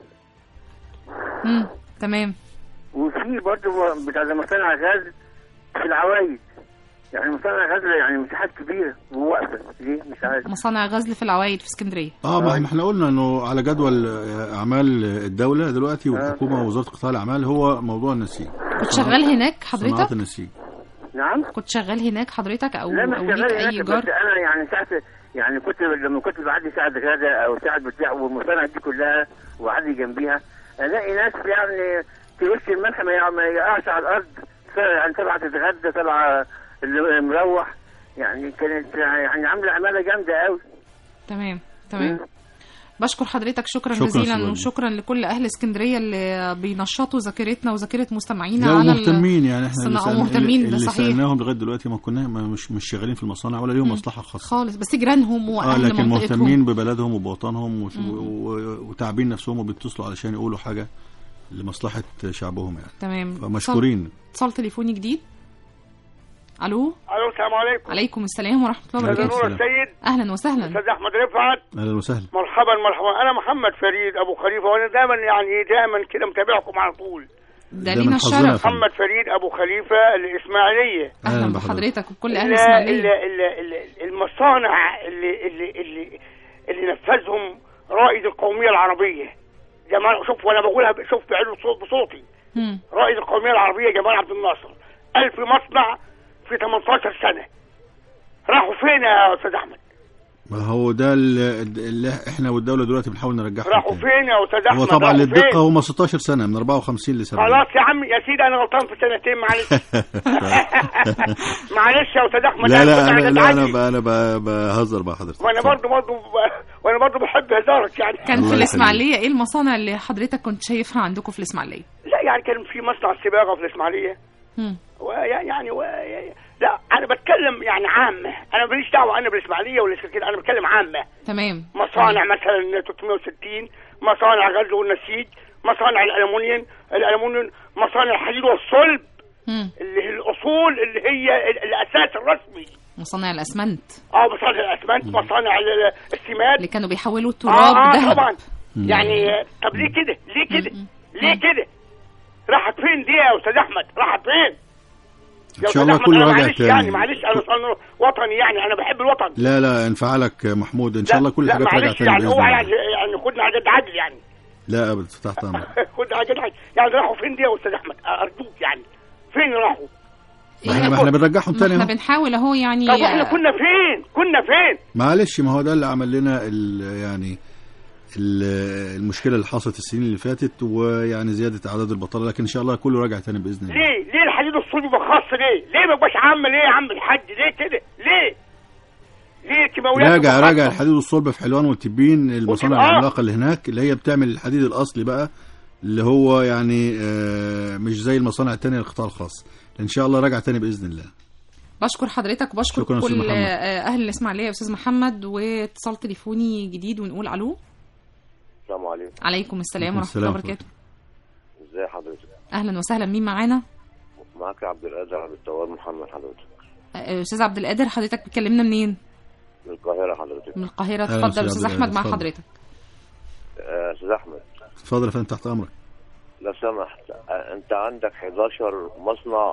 Speaker 2: امم تمام.
Speaker 13: وفي برضه بتاع زي مصانع غاز في العوايد، يعني مصانع غزل يعني مساحات كبيره وواقفه ليه مش عارف.
Speaker 2: مصانع غزل في العوايد في اسكندريه.
Speaker 3: اه ما احنا قلنا انه على جدول اعمال الدوله دلوقتي والحكومه ووزاره قطاع الاعمال هو موضوع النسيج.
Speaker 2: كنت شغال هناك حضرتك؟
Speaker 3: صناعات النسيج.
Speaker 13: نعم.
Speaker 2: كنت شغال هناك حضرتك او
Speaker 13: لا مش
Speaker 2: او
Speaker 13: شغال
Speaker 2: ليك
Speaker 13: هناك،
Speaker 2: اي
Speaker 13: بس
Speaker 2: جار؟
Speaker 13: انا يعني ساعه يعني كنت لما كنت بعدي ساعه غدا او ساعه بتاع والمصانع دي كلها وعدي جنبيها الاقي ناس يعني ترش الملح ما يقعش على الارض، يعني طلعه تتغدى طلعه اللي مروح، يعني كانت يعني عامله عماله جامده قوي.
Speaker 2: تمام تمام. بشكر حضرتك شكرا,
Speaker 3: شكرا
Speaker 2: جزيلا
Speaker 3: سبحانه.
Speaker 2: وشكرا لكل اهل اسكندريه اللي بينشطوا ذاكرتنا وذاكره مستمعينا
Speaker 3: لا
Speaker 2: على
Speaker 3: مهتمين يعني احنا اللي,
Speaker 2: سأل... مهتمين
Speaker 3: اللي, اللي
Speaker 2: صحيح.
Speaker 3: سالناهم لغايه دلوقتي ما كنا ما مش مش شغالين في المصانع ولا ليهم مصلحه خاصه
Speaker 2: خالص، بس جيرانهم واهل
Speaker 3: آه لكن
Speaker 2: منطقتهم
Speaker 3: مهتمين ببلدهم وبوطنهم وش... و... وتعبين نفسهم وبيتصلوا علشان يقولوا حاجه لمصلحه شعبهم يعني.
Speaker 2: تمام.
Speaker 3: فمشكورين.
Speaker 2: اتصال تليفوني جديد. الو.
Speaker 5: الو السلام عليكم.
Speaker 2: عليكم السلام ورحمه الله
Speaker 5: استاذ
Speaker 2: وبركاته.
Speaker 5: نور السيد.
Speaker 2: اهلا وسهلا.
Speaker 5: استاذ احمد رفعت.
Speaker 3: اهلا وسهلا.
Speaker 5: مرحبا مرحبا. انا محمد فريد ابو خليفه، وانا دايما يعني دايما كده متابعكم على طول.
Speaker 2: ده لينا الشرف.
Speaker 5: محمد فريد ابو خليفه الاسماعيليه.
Speaker 2: اهلا بحضرتك وكل اهل الاسماعيليه.
Speaker 5: المصانع اللي اللي اللي اللي نفذهم رائد القوميه العربيه جمال، شوف وانا بقولها شوف بعلو صوت بصوتي.
Speaker 2: مم.
Speaker 5: رائد القوميه العربيه جمال عبد الناصر ألف مصنع في ثمانية عشر سنه. راحوا فين يا استاذ احمد؟
Speaker 3: ما هو ده اللي احنا والدوله دلوقتي بنحاول نرجعهم.
Speaker 5: راحوا فين يا استاذ احمد؟
Speaker 3: هو طبعا للدقه هم ستاشر سنه من أربعة وخمسين ل سبعين.
Speaker 5: خلاص يا عم يا سيدي انا غلطان في سنتين معلش. معلش يا استاذ احمد.
Speaker 3: لا لا انا لا انا انا بهزر مع حضرتك.
Speaker 5: وانا برضه برضه وانا برضه بحب هزارك يعني.
Speaker 2: كان في الاسماعيليه ايه المصانع اللي حضرتك كنت شايفها عندكم في الاسماعيليه؟
Speaker 5: لا يعني كان في مصنع الصباغه في الاسماعيليه.
Speaker 2: امم
Speaker 5: يعني و... لا انا بتكلم يعني عامه، انا ماليش دعوه انا بالاسماعيليه ولا كده، انا بتكلم عامه.
Speaker 2: تمام.
Speaker 5: مصانع مثلا ثلاثمائة وستين، مصانع غزل والنسيج، مصانع الالومنيوم الالومنيوم مصانع الحديد والصلب.
Speaker 2: مم.
Speaker 5: اللي هي الاصول اللي هي الاساس الرسمي.
Speaker 2: مصانع الاسمنت.
Speaker 5: اه مصانع الاسمنت، مصانع السماد
Speaker 2: اللي كانوا بيحولوا التراب
Speaker 5: آه
Speaker 2: ذهب.
Speaker 5: آه طبعا.
Speaker 2: مم.
Speaker 5: يعني طب ليه كده ليه كده ليه كده راحت فين دي يا استاذ احمد؟ راحت فين؟
Speaker 3: ان شاء الله كله راجع تاني.
Speaker 5: يعني معلش انا وطني يعني انا بحب الوطن.
Speaker 3: لا لا انفعالك محمود ان شاء الله كل حاجه راجعه تاني
Speaker 5: يعني اوعى يعني يعني خدنا على قد عدل يعني.
Speaker 3: لا ابدا تحت امرك.
Speaker 5: خدنا على قد عدل يعني. راحوا فين دي يا استاذ احمد؟ ارجوك يعني فين راحوا؟
Speaker 3: احنا احنا بنرجعهم تاني
Speaker 2: احنا بنحاول اهو يعني.
Speaker 5: طب احنا كنا فين؟ كنا فين؟
Speaker 3: معلش ما هو ده اللي عمل لنا يعني المشكله اللي حصلت السنين اللي فاتت ويعني زياده اعداد البطاله، لكن ان شاء الله كله راجع تاني باذن الله.
Speaker 5: ليه ليه الحديد الصلب يبقى خاص ليه؟ ليه ما يبقاش عام ليه يا عم الحاج؟ ليه كده؟ ليه؟ ليه كيماويات؟
Speaker 3: راجع راجع الحديد والصلب في حلوان والتبين، المصانع آه. العملاقه اللي هناك اللي هي بتعمل الحديد الاصلي بقى اللي هو يعني آه مش زي المصانع الثانيه القطاع الخاص. ان شاء الله راجع تاني باذن الله.
Speaker 2: بشكر حضرتك وبشكر كل اهل الاسماعيليه يا استاذ محمد. واتصال تليفوني جديد ونقول الو.
Speaker 14: السلام عليكم.
Speaker 2: عليكم السلام ورحمه الله وبركاته.
Speaker 14: ازي حضرتك؟
Speaker 2: اهلا وسهلا. مين معانا؟
Speaker 14: معاك عبد القادر عبد التواب محمد حضرتك.
Speaker 2: استاذ عبد القادر حضرتك بتكلمنا منين؟
Speaker 14: من القاهره حضرتك.
Speaker 2: من القاهره. اتفضل استاذ احمد مع حضرتك.
Speaker 14: استاذ احمد
Speaker 3: اتفضل يا فندم تحت امرك.
Speaker 14: لو سمحت انت عندك حداشر مصنع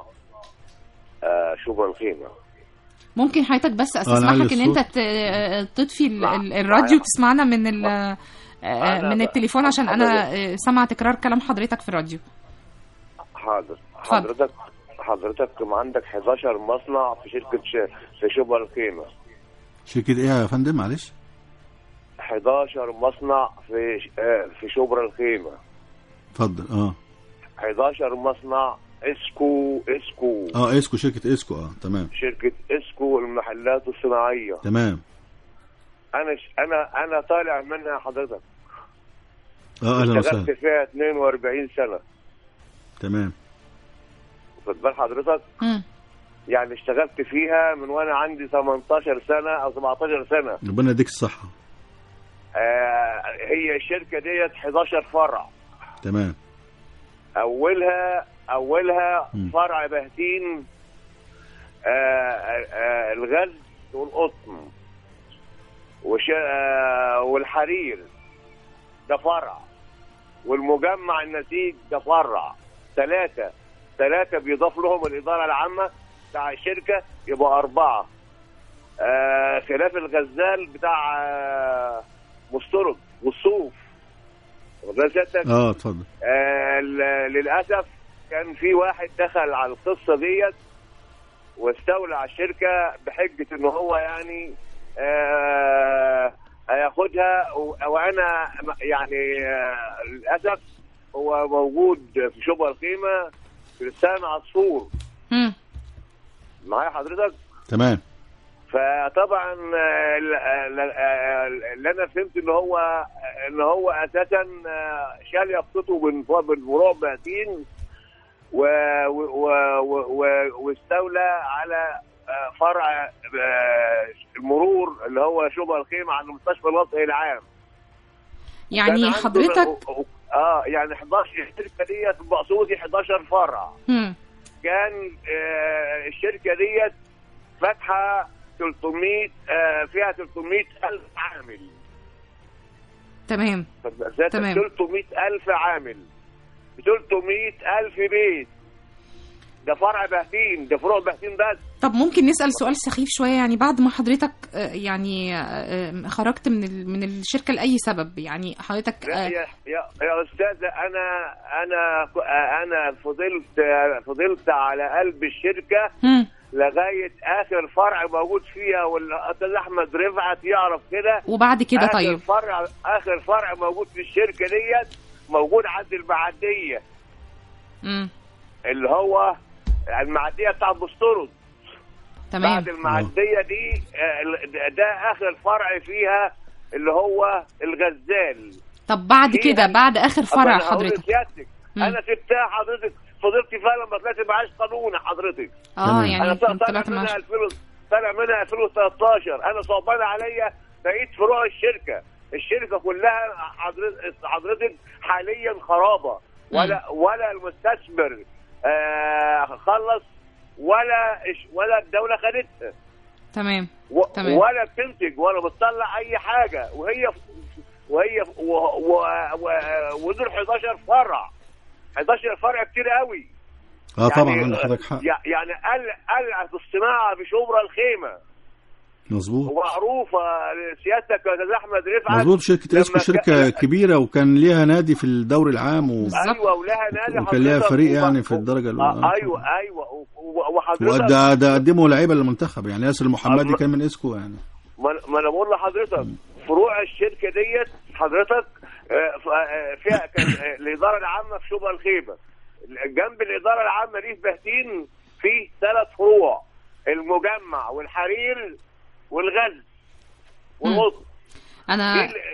Speaker 14: شبرا الخيمه.
Speaker 2: ممكن حضرتك بس استسمحك ان انت تطفي الراديو تسمعنا من ال من التليفون عشان انا سمع تكرار كلام حضرتك في الراديو.
Speaker 14: حاضر. حضرتك حضرتك عندك حداشر مصنع في شركه ش... في شبرا الخيمه.
Speaker 3: شركه ايه يا فندم معلش؟
Speaker 14: حداشر مصنع في في شبرا الخيمه.
Speaker 3: اتفضل. اه
Speaker 14: حداشر مصنع اسكو اسكو
Speaker 3: اه اسكو شركه اسكو. اه تمام.
Speaker 14: شركه اسكو المحلات الصناعيه.
Speaker 3: تمام.
Speaker 14: انا ش... انا انا طالع منها حضرتك.
Speaker 3: اه اهلا وسهلا.
Speaker 14: اشتغلت فيها اثنين وأربعين سنه.
Speaker 3: تمام.
Speaker 14: خد بال حضرتك؟
Speaker 2: امم
Speaker 14: يعني اشتغلت فيها من وانا عندي ثمانية عشر سنه او سبعتاشر سنه.
Speaker 3: ربنا يديك الصحه.
Speaker 14: آه هي الشركه ديت حداشر فرع.
Speaker 3: تمام.
Speaker 14: اولها اولها
Speaker 3: م.
Speaker 14: فرع بهتين آه آه الغزل والقطن وش آه والحرير ده فرع، والمجمع النسيج ده فرع. ثلاثة ثلاثة بيضاف لهم الإدارة العامة بتاع الشركة يبقى أربعة. آه خلاف الغزال بتاع آه مسترد والصوف.
Speaker 3: اه اتفضل.
Speaker 14: آه للأسف كان في واحد دخل على القصة ديت واستولى على الشركة بحجة إن هو يعني آه هياخدها، وأنا يعني آه للأسف هو موجود في شبرا الخيمة في لسان عصفور.
Speaker 2: امم
Speaker 14: معايا حضرتك؟
Speaker 3: تمام.
Speaker 14: فطبعا اللي انا فهمت ان هو ان هو اساسا شال يافطته من من فروع بهتين واستولى على فرع المرور اللي هو شبرا الخيمة عند مستشفى الوطني العام.
Speaker 2: يعني حضرتك
Speaker 14: اه يعني حداشر الشركه ديت بمقصودي حداشر فرع.
Speaker 2: مم.
Speaker 14: كان آه الشركه ديت فاتحه ثلاثمية آه فيها ثلاثمية ألف عامل.
Speaker 2: تمام
Speaker 14: تمام. ثلاثمية ألف عامل، ثلاثمية ألف بيت. ده فرع بهتين، ده فروع بهتين بس.
Speaker 2: طب ممكن نسأل سؤال سخيف شوية؟ يعني بعد ما حضرتك يعني خرجت من من الشركة لأي سبب، يعني حضرتك
Speaker 14: يا يا يا أستاذة، أنا أنا أنا فضلت فضلت على قلب الشركة
Speaker 2: م.
Speaker 14: لغاية آخر فرع موجود فيها، والأستاذ أحمد رفعت يعرف كده.
Speaker 2: وبعد كده
Speaker 14: آخر
Speaker 2: طيب
Speaker 14: فرع آخر فرع موجود في الشركة ديت موجود عند المعدية.
Speaker 2: امم
Speaker 14: اللي هو المعدية بتاع بسترد.
Speaker 2: تمام.
Speaker 14: بعد المعدية دي ده آخر فرع فيها اللي هو الغزال.
Speaker 2: طب بعد كده بعد آخر فرع حضرتك
Speaker 14: أنا سبتها حضرتك، فضلت فيها لما طلعت معاش قانوني حضرتك.
Speaker 2: اه يعني
Speaker 14: أنا طلعت منها طلع منها ألفين وثلاثتاشر. أنا صعبان عليا بقيت فروع الشركة الشركة كلها حضرتك حاليا خرابة. ولا ولا المستثمر آه خلص ولا ولا الدولة خدتها.
Speaker 2: تمام.
Speaker 14: و
Speaker 2: تمام.
Speaker 14: ولا بتنتج ولا بتطلع أي حاجة، وهي وهي ودول حداشر فرع. حداشر فرع كتير قوي.
Speaker 3: اه يعني طبعا عندك حضرتك حق.
Speaker 14: يعني قلعت الصناعة في شبرا الخيمة.
Speaker 3: مظبوط.
Speaker 14: ومعروفة سيادتك يا استاذ احمد رفعت.
Speaker 3: مظبوط. شركة اسكو شركة كبيرة وكان ليها نادي في الدوري العام و...
Speaker 14: ايوه ولها نادي
Speaker 3: وكان ليها فريق يعني في الدرجة الأولى.
Speaker 14: آه ايوه ايوه وحضرتك
Speaker 3: وده قدموا لعيبة للمنتخب، يعني ياسر المحمدي كان من اسكو يعني.
Speaker 14: ما انا بقول لحضرتك فروع الشركة ديت حضرتك فيها كان الإدارة العامة في شبرا الخيمة. جنب الإدارة العامة دي في بهتين في ثلاث فروع، المجمع والحرير والغزل والوطن.
Speaker 2: انا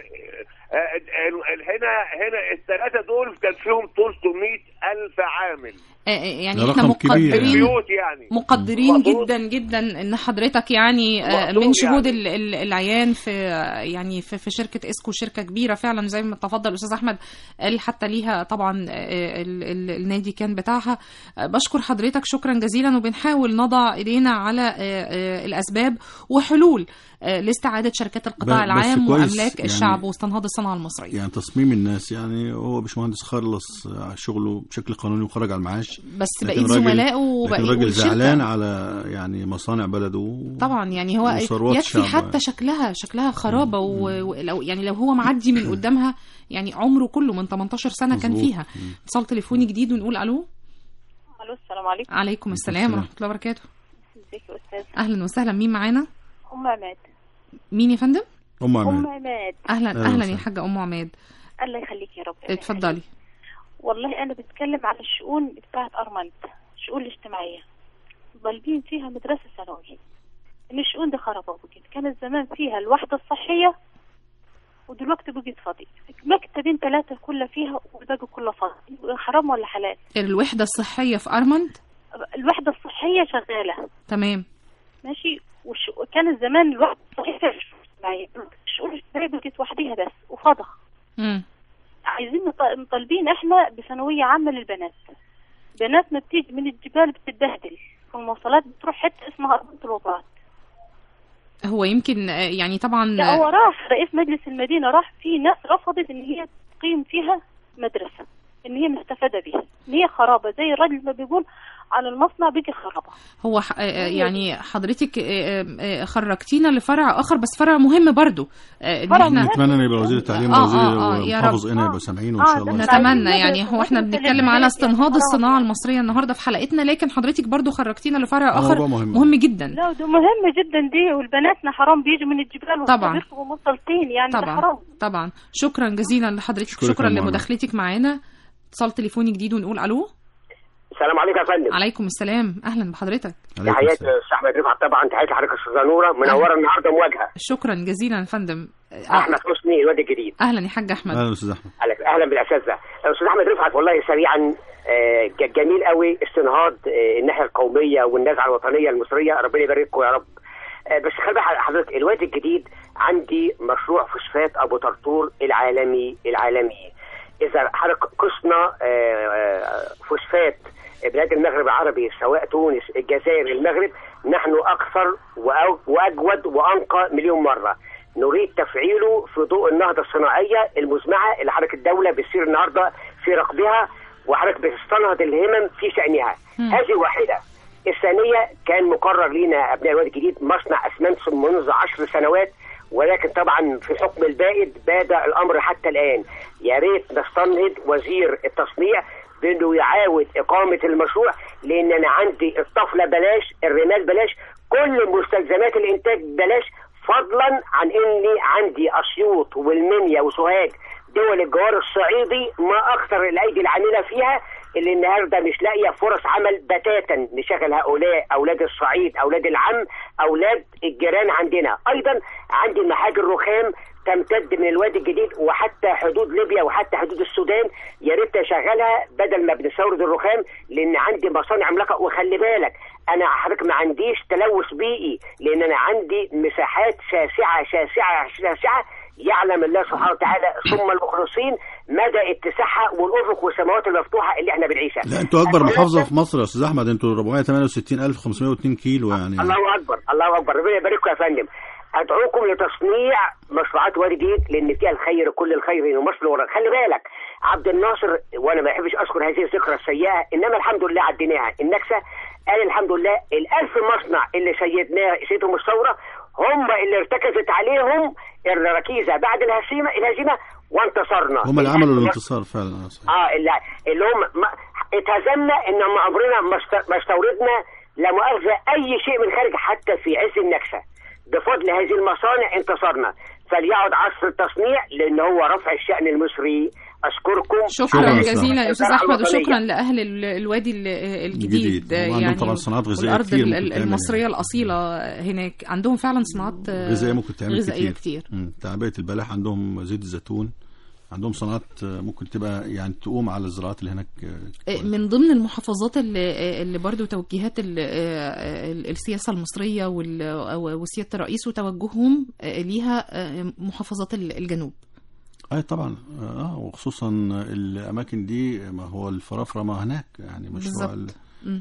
Speaker 14: هنا هنا الثلاثه دول كان فيهم ثلاثمية ألف عامل.
Speaker 2: يعني احنا مقدرين
Speaker 14: يعني.
Speaker 2: مقدرين جدا جدا ان حضرتك يعني من شهود يعني. العيان في يعني في, في شركه اسكو، شركه كبيره فعلا زي ما تفضل الاستاذ احمد قال، حتى ليها طبعا ال ال النادي كان بتاعها. بشكر حضرتك شكرا جزيلا، وبنحاول نضع ايدينا على الاسباب وحلول لاستعاده شركات القطاع العام واملاك يعني الشعب واستنهاض الصناعه المصريه.
Speaker 3: يعني تصميم الناس، يعني هو باشمهندس خلص شغله بشكل قانوني وخرج على المعاش،
Speaker 2: بس بقيت زملائه وبقيت
Speaker 3: راجل زعلان على يعني مصانع بلده
Speaker 2: طبعا. يعني هو يكفي حتى يعني. شكلها شكلها خرابه، ولو يعني لو هو معدي من قدامها يعني عمره كله من تمنتاشر سنه كان فيها. اتصال تليفوني جديد ونقول الو.
Speaker 15: الو السلام عليكم.
Speaker 2: عليكم السلام ورحمه الله وبركاته.
Speaker 15: ازيك يا استاذ؟
Speaker 2: اهلا وسهلا. مين معانا؟
Speaker 15: ام عماد.
Speaker 2: مين يا فندم؟
Speaker 3: ام عماد.
Speaker 15: ام عماد.
Speaker 2: اهلا اهلا, أهلا يا حاجه ام عماد.
Speaker 15: الله يخليك يا رب.
Speaker 2: اتفضلي.
Speaker 15: والله أنا بتكلم على الشؤون بتاعت أرمنت، الشؤون الاجتماعية ضالبين فيها مدرسة ثانوية. إن الشؤون دي خربة بقت. كانت زمان فيها الوحدة الصحية ودلوقتي بقت فاضية، مكتبين ثلاثة كلها فيها والباقي كله فاضي. حرام ولا حلال؟
Speaker 2: الوحدة الصحية في أرمنت؟
Speaker 15: الوحدة الصحية شغالة
Speaker 2: تمام
Speaker 15: ماشي. وش... كانت زمان الوحدة الصحية فيها الشؤون الاجتماعية، الشؤون الاجتماعية بقت وحديها بس وفاضة.
Speaker 2: امم
Speaker 15: عايزين مطالبين احنا بثانويه عامه للبنات. بناتنا بتيجي من الجبال بتتبهدل في المواصلات، بتروح حته اسمها ارض الوطات.
Speaker 2: هو يمكن آه، يعني طبعا
Speaker 15: لا هو راح رئيس مجلس المدينة، راح في ناس رفضت ان هي تقيم فيها مدرسة، ان هي مستفادة بيها، ان هي خرابة زي الراجل ما بيقول على المصنع بيجي خرابة.
Speaker 2: هو ح- آه، يعني حضرتك آه، آه، خرجتينا لفرع اخر، بس فرع مهم برضو، آه، ان
Speaker 15: فرع
Speaker 2: احنا
Speaker 3: نتمنى ان يبقى وزير التعليم
Speaker 2: آه،
Speaker 3: وزير
Speaker 2: آه، آه، يا
Speaker 3: ومحافظ
Speaker 2: رب.
Speaker 3: هنا يبقى سامعين وان شاء الله.
Speaker 2: نتمنى يعني. هو احنا بنتكلم على استنهاض الصناعة المصرية النهاردة في حلقتنا، لكن حضرتك برضو خرجتينا لفرع اخر
Speaker 3: موضوع مهم.
Speaker 2: مهم جدا.
Speaker 15: لا ده مهم جدا دي، والبناتنا حرام بيجوا من الجبال
Speaker 2: طبعا.
Speaker 15: وبيركبوا منطلقين، يعني ده
Speaker 2: طبعا
Speaker 15: حرام.
Speaker 2: طبعا. شكرا جزيلا لحضرتك،
Speaker 3: شكرا
Speaker 2: شكرا
Speaker 3: يا معلم.
Speaker 2: لمداخلتك معانا. اتصال تليفوني جديد ونقول الو.
Speaker 16: السلام عليكم يا فندم.
Speaker 2: عليكم السلام، اهلا بحضرتك.
Speaker 16: تحياتي استاذ احمد رفعت، طبعا تحياتي لحضرتك استاذه نوره، منوره النهارده مواجهه.
Speaker 2: شكرا جزيلا يا فندم.
Speaker 16: احمد حسني الواد الجديد.
Speaker 2: اهلا يا حاج احمد.
Speaker 3: اهلا استاذ احمد.
Speaker 16: اهلا اهلا بالاساتذه. استاذ احمد رفعت، والله سريعا آه، ج- جميل قوي استنهاض آه، الناحيه القوميه والنزعه الوطنيه المصريه، ربنا يبارككم يا رب. آه، بس خلي بالك حضرتك، الواد الجديد عندي مشروع فوسفات ابو طرطور العالمي العالمي. اذا حضرتك قسنا آه، آه، فوسفات بلاد المغرب العربي سواء تونس الجزائر المغرب، نحن اكثر وأو- واجود وانقى مليون مره. نريد تفعيله في ضوء النهضه الصناعيه المزمعه اللي حضرتك الدوله بتصير النهارده في رقبها، وحضرتك بتستنهض الهمم في شانها. هذه واحده. الثانيه، كان مقرر لنا ابناء الواد الجديد مصنع اسمنت منذ عشر سنوات، ولكن طبعا في حكم البائد بدا الامر حتى الان. يا ريت نستنهض وزير التصنيع بانه يعاود اقامه المشروع، لان انا عندي الطفله بلاش، الرمال بلاش، كل مستلزمات الانتاج بلاش، فضلا عن اني عندي اسيوط والمنيا وسوهاج دول الجوار الصعيدي ما اكثر الايدي العامله فيها، اللي النهارده مش لاقيه فرص عمل بتاتا نشغل هؤلاء اولاد الصعيد، اولاد العم، اولاد الجيران عندنا. ايضا عندي محاجر الرخام تمتد من الوادي الجديد وحتى حدود ليبيا وحتى حدود السودان، يا ريت اشغلها بدل ما بنستورد الرخام، لان عندي مصانع عملاقه. وخلي بالك انا حضرتك ما عنديش تلوث بيئي، لان انا عندي مساحات شاسعه شاسعه شاسعه يعلم الله سبحانه وتعالى ثم المخلصين مدى اتساعها والافق والسماوات المفتوحه اللي احنا بنعيشها.
Speaker 3: لا انتوا اكبر محافظه في مصر يا استاذ احمد، انتوا أربعمائة وثمانية وستين ألف وخمسمائة واثنين كيلو يعني.
Speaker 16: الله اكبر الله اكبر، ربنا يبارككم يا فندم. ادعوكم لتصنيع مشروعات وادي جديد، لان فيها الخير كل الخير ومصر وراك. خلي بالك عبد الناصر، وانا ما بحبش اذكر هذه الذكرى السيئه، انما الحمد لله عديناها النكسه. قال الحمد لله الألف مصنع اللي سيدناه سيدهم الثوره هم اللي ارتكزت عليهم الركيزه بعد الهزيمه الهزيمه وانتصرنا.
Speaker 3: هم اللي عملوا الانتصار فعلا.
Speaker 16: اه اللي, اللي هم ما- اتهزمنا، انما عمرنا ما است- ما استوردنا لا مؤاخذه اي شيء من خارج، حتى في عز النكسه. بفضل هذه المصانع انتصرنا، فليعد عصر التصنيع لان هو رفع الشأن المصري. اشكركم.
Speaker 2: شكرا جزيلا يا استاذ احمد، وشكرا لاهل ال- الوادي ال- الجديد.
Speaker 3: الجديد. وعندهم طبعا صناعات غذائيه
Speaker 2: والارض
Speaker 3: كتير
Speaker 2: ال-
Speaker 3: ممكن
Speaker 2: ال-
Speaker 3: تعمل
Speaker 2: المصريه الاصيله هناك عندهم فعلا صناعات آه،
Speaker 3: غذائيه ممكن تعمل
Speaker 2: غذائيه
Speaker 3: كتير,
Speaker 2: كتير.
Speaker 3: مم. تعبئه البلح، عندهم زيت الزيتون، عندهم صناعات ممكن تبقى يعني تقوم على الزراعات اللي هناك.
Speaker 2: من ضمن المحافظات اللي, اللي برضو توجيهات ال- ال- السياسة المصرية وال- وسيادة الرئيس وتوجههم ليها محافظات الجنوب.
Speaker 3: اي طبعا اه وخصوصا الاماكن دي، ما هو الفرافره ما هناك يعني مشروع ال-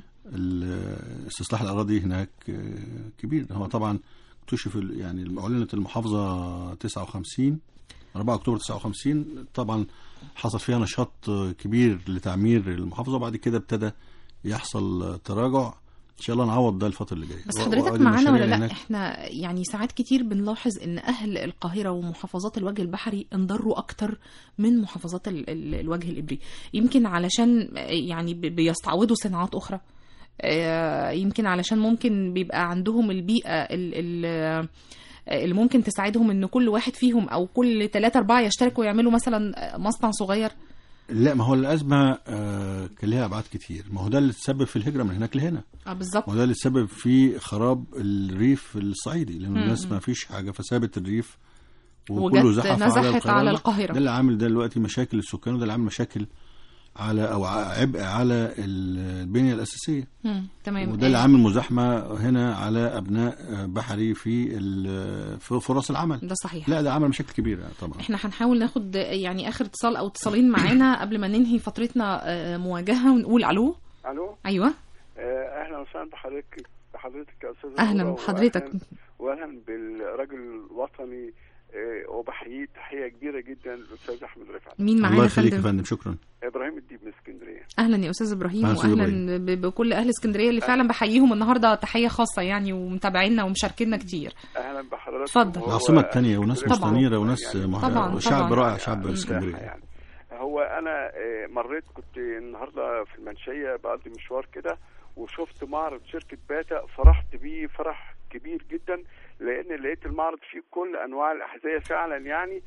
Speaker 3: ال- استصلاح الاراضي هناك كبير. هو طبعا اكتشف ال- يعني اعلنت المحافظه تسعة وخمسين أربعة أكتوبر تسعة وخمسين، طبعا حصل فيها نشاط كبير لتعمير المحافظه، وبعد كده ابتدى يحصل تراجع. ان شاء الله نعوض ده الفتره اللي جايه.
Speaker 2: بس حضرتك معانا ولا لا؟ احنا يعني ساعات كتير بنلاحظ ان اهل القاهره ومحافظات الوجه البحري انضروا اكتر من محافظات ال- ال- الوجه الابري، يمكن علشان يعني ب- بيستعوضوا صناعات اخرى، آه، يمكن علشان ممكن بيبقى عندهم البيئه ال- ال- اللي ممكن تساعدهم ان كل واحد فيهم او كل ثلاثة أربعة يشتركوا يعملوا مثلا مصنع صغير.
Speaker 3: لا، ما هو الازمه آه كان لها ابعاد كتير. ما هو ده اللي تسبب في الهجره من هناك لهنا.
Speaker 2: اه بالظبط.
Speaker 3: ما هو ده اللي تسبب في خراب الريف الصعيدي، لان الناس ما فيش حاجه فسابت الريف وكله زحف على
Speaker 2: نزحت على
Speaker 3: القاهره.
Speaker 2: القاهره.
Speaker 3: ده اللي عامل دلوقتي مشاكل السكان، وده اللي عامل مشاكل على او عبء على البنيه الاساسيه.
Speaker 2: مم. تمام.
Speaker 3: وده اللي عامل مزاحمه هنا على ابناء بحري في في فرص العمل.
Speaker 2: ده صحيح.
Speaker 3: لا ده عمل مشاكل كبيره طبعا.
Speaker 2: احنا هنحاول ناخد يعني اخر اتصال او اتصالين معانا قبل ما ننهي فترتنا مواجهه ونقول الو.
Speaker 17: الو.
Speaker 2: ايوه.
Speaker 17: اهلا وسهلا بحضرتك بحضرتك يا استاذه.
Speaker 2: اهلا بحضرتك.
Speaker 17: واهلا بالراجل الوطني آه، وبحييه تحيه كبيره جدا الاستاذ احمد رفعت.
Speaker 2: مين معانا
Speaker 3: الله
Speaker 2: يا
Speaker 3: يخليك يا
Speaker 2: فندم؟
Speaker 3: فندم، شكرا.
Speaker 17: ابراهيم الديب من اسكندريه.
Speaker 2: اهلا يا استاذ ابراهيم،
Speaker 3: أهلا أستاذ
Speaker 2: واهلا
Speaker 3: إبراهيم.
Speaker 2: ب- بكل اهل اسكندريه اللي فعلا بحييهم النهارده تحيه خاصه يعني، ومتابعينا ومشاركينا كتير.
Speaker 17: اهلا بحضرتك.
Speaker 2: اتفضل.
Speaker 3: العاصمة الثانية وناس
Speaker 2: طبعاً.
Speaker 3: مستنيرة وناس
Speaker 17: يعني
Speaker 3: محترمة وشعب
Speaker 2: طبعاً.
Speaker 3: رائع، شعب اسكندرية.
Speaker 17: يعني هو انا آه، مريت كنت النهارده في المنشيه بعد مشوار كده وشفت معرض شركه باتا، فرحت بيه فرح كبير جدا لان لقيت المعرض فيه كل انواع الاحذيه فعلا يعني،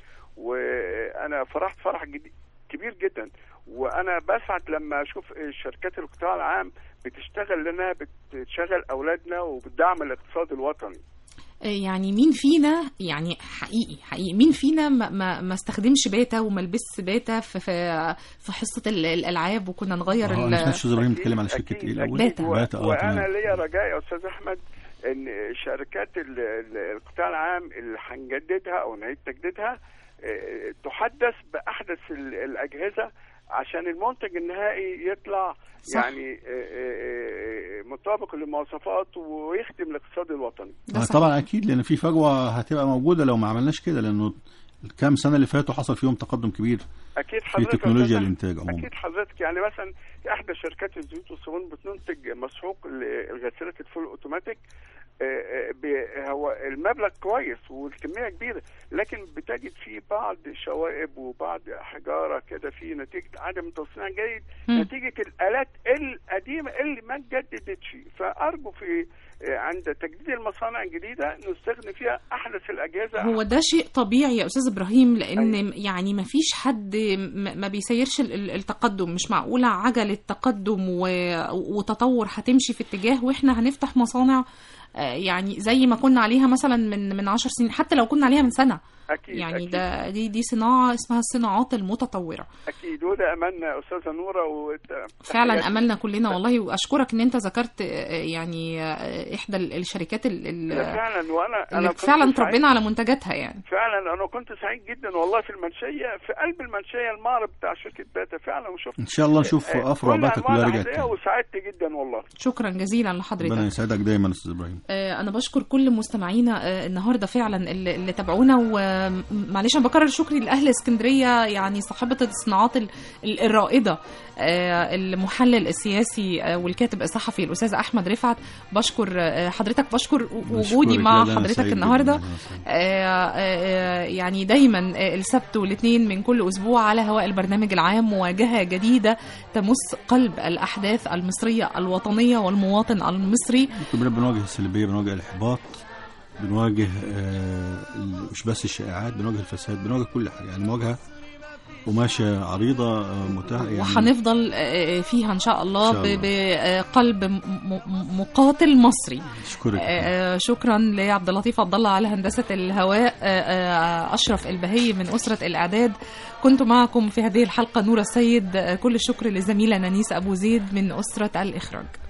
Speaker 17: وانا فرحت فرح جدي- كبير جدا. وانا بسعد لما اشوف شركات القطاع العام بتشتغل لنا، بتشغل اولادنا وبتدعم الاقتصاد الوطني.
Speaker 2: يعني مين فينا يعني حقيقي حقيقي مين فينا ما, ما, ما استخدمش باتا وما لبسش باتا في في, في حصه ال- الالعاب، وكنا نغير
Speaker 3: اه
Speaker 2: ال-
Speaker 3: انا سمعت استاذ ابراهيم بيتكلم على شركة ايه الاول؟
Speaker 2: باتا.
Speaker 3: باتا، اه
Speaker 17: وانا
Speaker 3: تمام.
Speaker 17: ليا رجاء يا استاذ احمد ان شركات ال- ال- القطاع العام اللي هنجددها او نعيد تجديدها آه، تحدث باحدث ال- الاجهزه عشان المنتج النهائي يطلع
Speaker 2: صح.
Speaker 17: يعني آه، آه، آه، مطابق للمواصفات ويخدم الاقتصاد الوطني.
Speaker 3: آه طبعا اكيد، لان في فجوة هتبقى موجودة لو ما عملناش كده، لانه الكام سنة اللي فاتوا حصل فيهم تقدم كبير
Speaker 17: اكيد
Speaker 3: في
Speaker 17: حضرتك
Speaker 3: تكنولوجيا
Speaker 17: يا أستاذ
Speaker 3: الانتاج عموما.
Speaker 17: اكيد حضرتك يعني مثلا احدى شركات الزيوت والصابون بتنتج مسحوق لغسالات الفول اوتوماتيك. آه، آه، ب- هو المبلغ كويس والكميه كبيره، لكن بتجد فيه بعض شوائب وبعض حجاره كده في نتيجه عدم تصنيع جيد،
Speaker 2: مم.
Speaker 17: نتيجه الالات القديمه اللي ما اتجددتش. فارجو في آه، عند تجديد المصانع الجديده نستخدم فيها احدث الاجهزه.
Speaker 2: هو ده شيء طبيعي يا استاذ ابراهيم، لان يعني ما فيش حد م- ما بيسيرش ال- ال- التقدم. مش معقوله عجله تقدم و- وتطور هتمشي في اتجاه واحنا هنفتح مصانع آه، يعني زي ما كنا عليها مثلا من من عشر سنين، حتى لو كنا عليها من سنه.
Speaker 17: أكيد
Speaker 2: يعني
Speaker 17: أكيد.
Speaker 2: ده دي دي صناعه اسمها الصناعات المتطوره.
Speaker 17: اكيد، وده املنا يا استاذه نوره. وت-
Speaker 2: فعلا املنا كلنا والله، واشكرك ان انت ذكرت آه، يعني آه، احدى ال- الشركات ال- ال-
Speaker 17: لا فعلا، وانا
Speaker 2: اللي
Speaker 17: انا كنت
Speaker 2: فعلا
Speaker 17: سعيد-
Speaker 2: تربينا على منتجاتها يعني.
Speaker 17: فعلا انا كنت سعيد جدا والله في المنشيه، في قلب المنشيه المعرض بتاع شركه باتا فعلا، وشفت
Speaker 3: ان شاء الله نشوف
Speaker 17: آه،
Speaker 3: افرع
Speaker 17: كل
Speaker 3: باتا
Speaker 17: أنواع
Speaker 3: كلها رجعت
Speaker 17: الأحذية،
Speaker 3: تاني.
Speaker 17: وسعدت جدا والله.
Speaker 2: شكرا جزيلا لحضرتك.
Speaker 3: ربنا يسعدك دايما يا استاذ ابراهيم.
Speaker 2: آه، أنا بشكر كل مستمعينا آه، النهاردة فعلا اللي اللي تابعونا، ومعلش أنا بكرر شكري لأهل اسكندرية، يعني صاحبة الصناعات ال- ال- الرائدة، آه، المحلل السياسي آه، والكاتب الصحفي الأستاذ أحمد رفعت. بشكر آه، حضرتك، بشكر وجودي
Speaker 3: بشكرك.
Speaker 2: مع
Speaker 3: لا، لا، أنا
Speaker 2: حضرتك
Speaker 3: سعيد
Speaker 2: النهاردة.
Speaker 3: جداً. أنا سعيد.
Speaker 2: آه، آه، يعني دايما آه، السبت والاثنين من كل أسبوع على هواء البرنامج العام مواجهة جديدة تمس قلب الأحداث المصرية الوطنية والمواطن المصري.
Speaker 3: كلنا بنواجه السلبية، بنواجه الإحباط، بنواجه آه، مش بس الشائعات، بنواجه الفساد، بنواجه كل حاجة، يعني مواجهة وماشية عريضة آه، متاحة يعني.
Speaker 2: وهنفضل آه، فيها إن شاء الله
Speaker 3: إن شاء الله.
Speaker 2: ب- بقلب م- م- مقاتل مصري.
Speaker 3: أشكرك.
Speaker 2: آه، شكرا لعبد اللطيف عبد الله على هندسة الهواء. آه، آه، أشرف البهي من أسرة الإعداد. كنت معكم في هذه الحلقة نورة السيد. آه، كل الشكر لزميلة نانيس أبو زيد من أسرة الإخراج.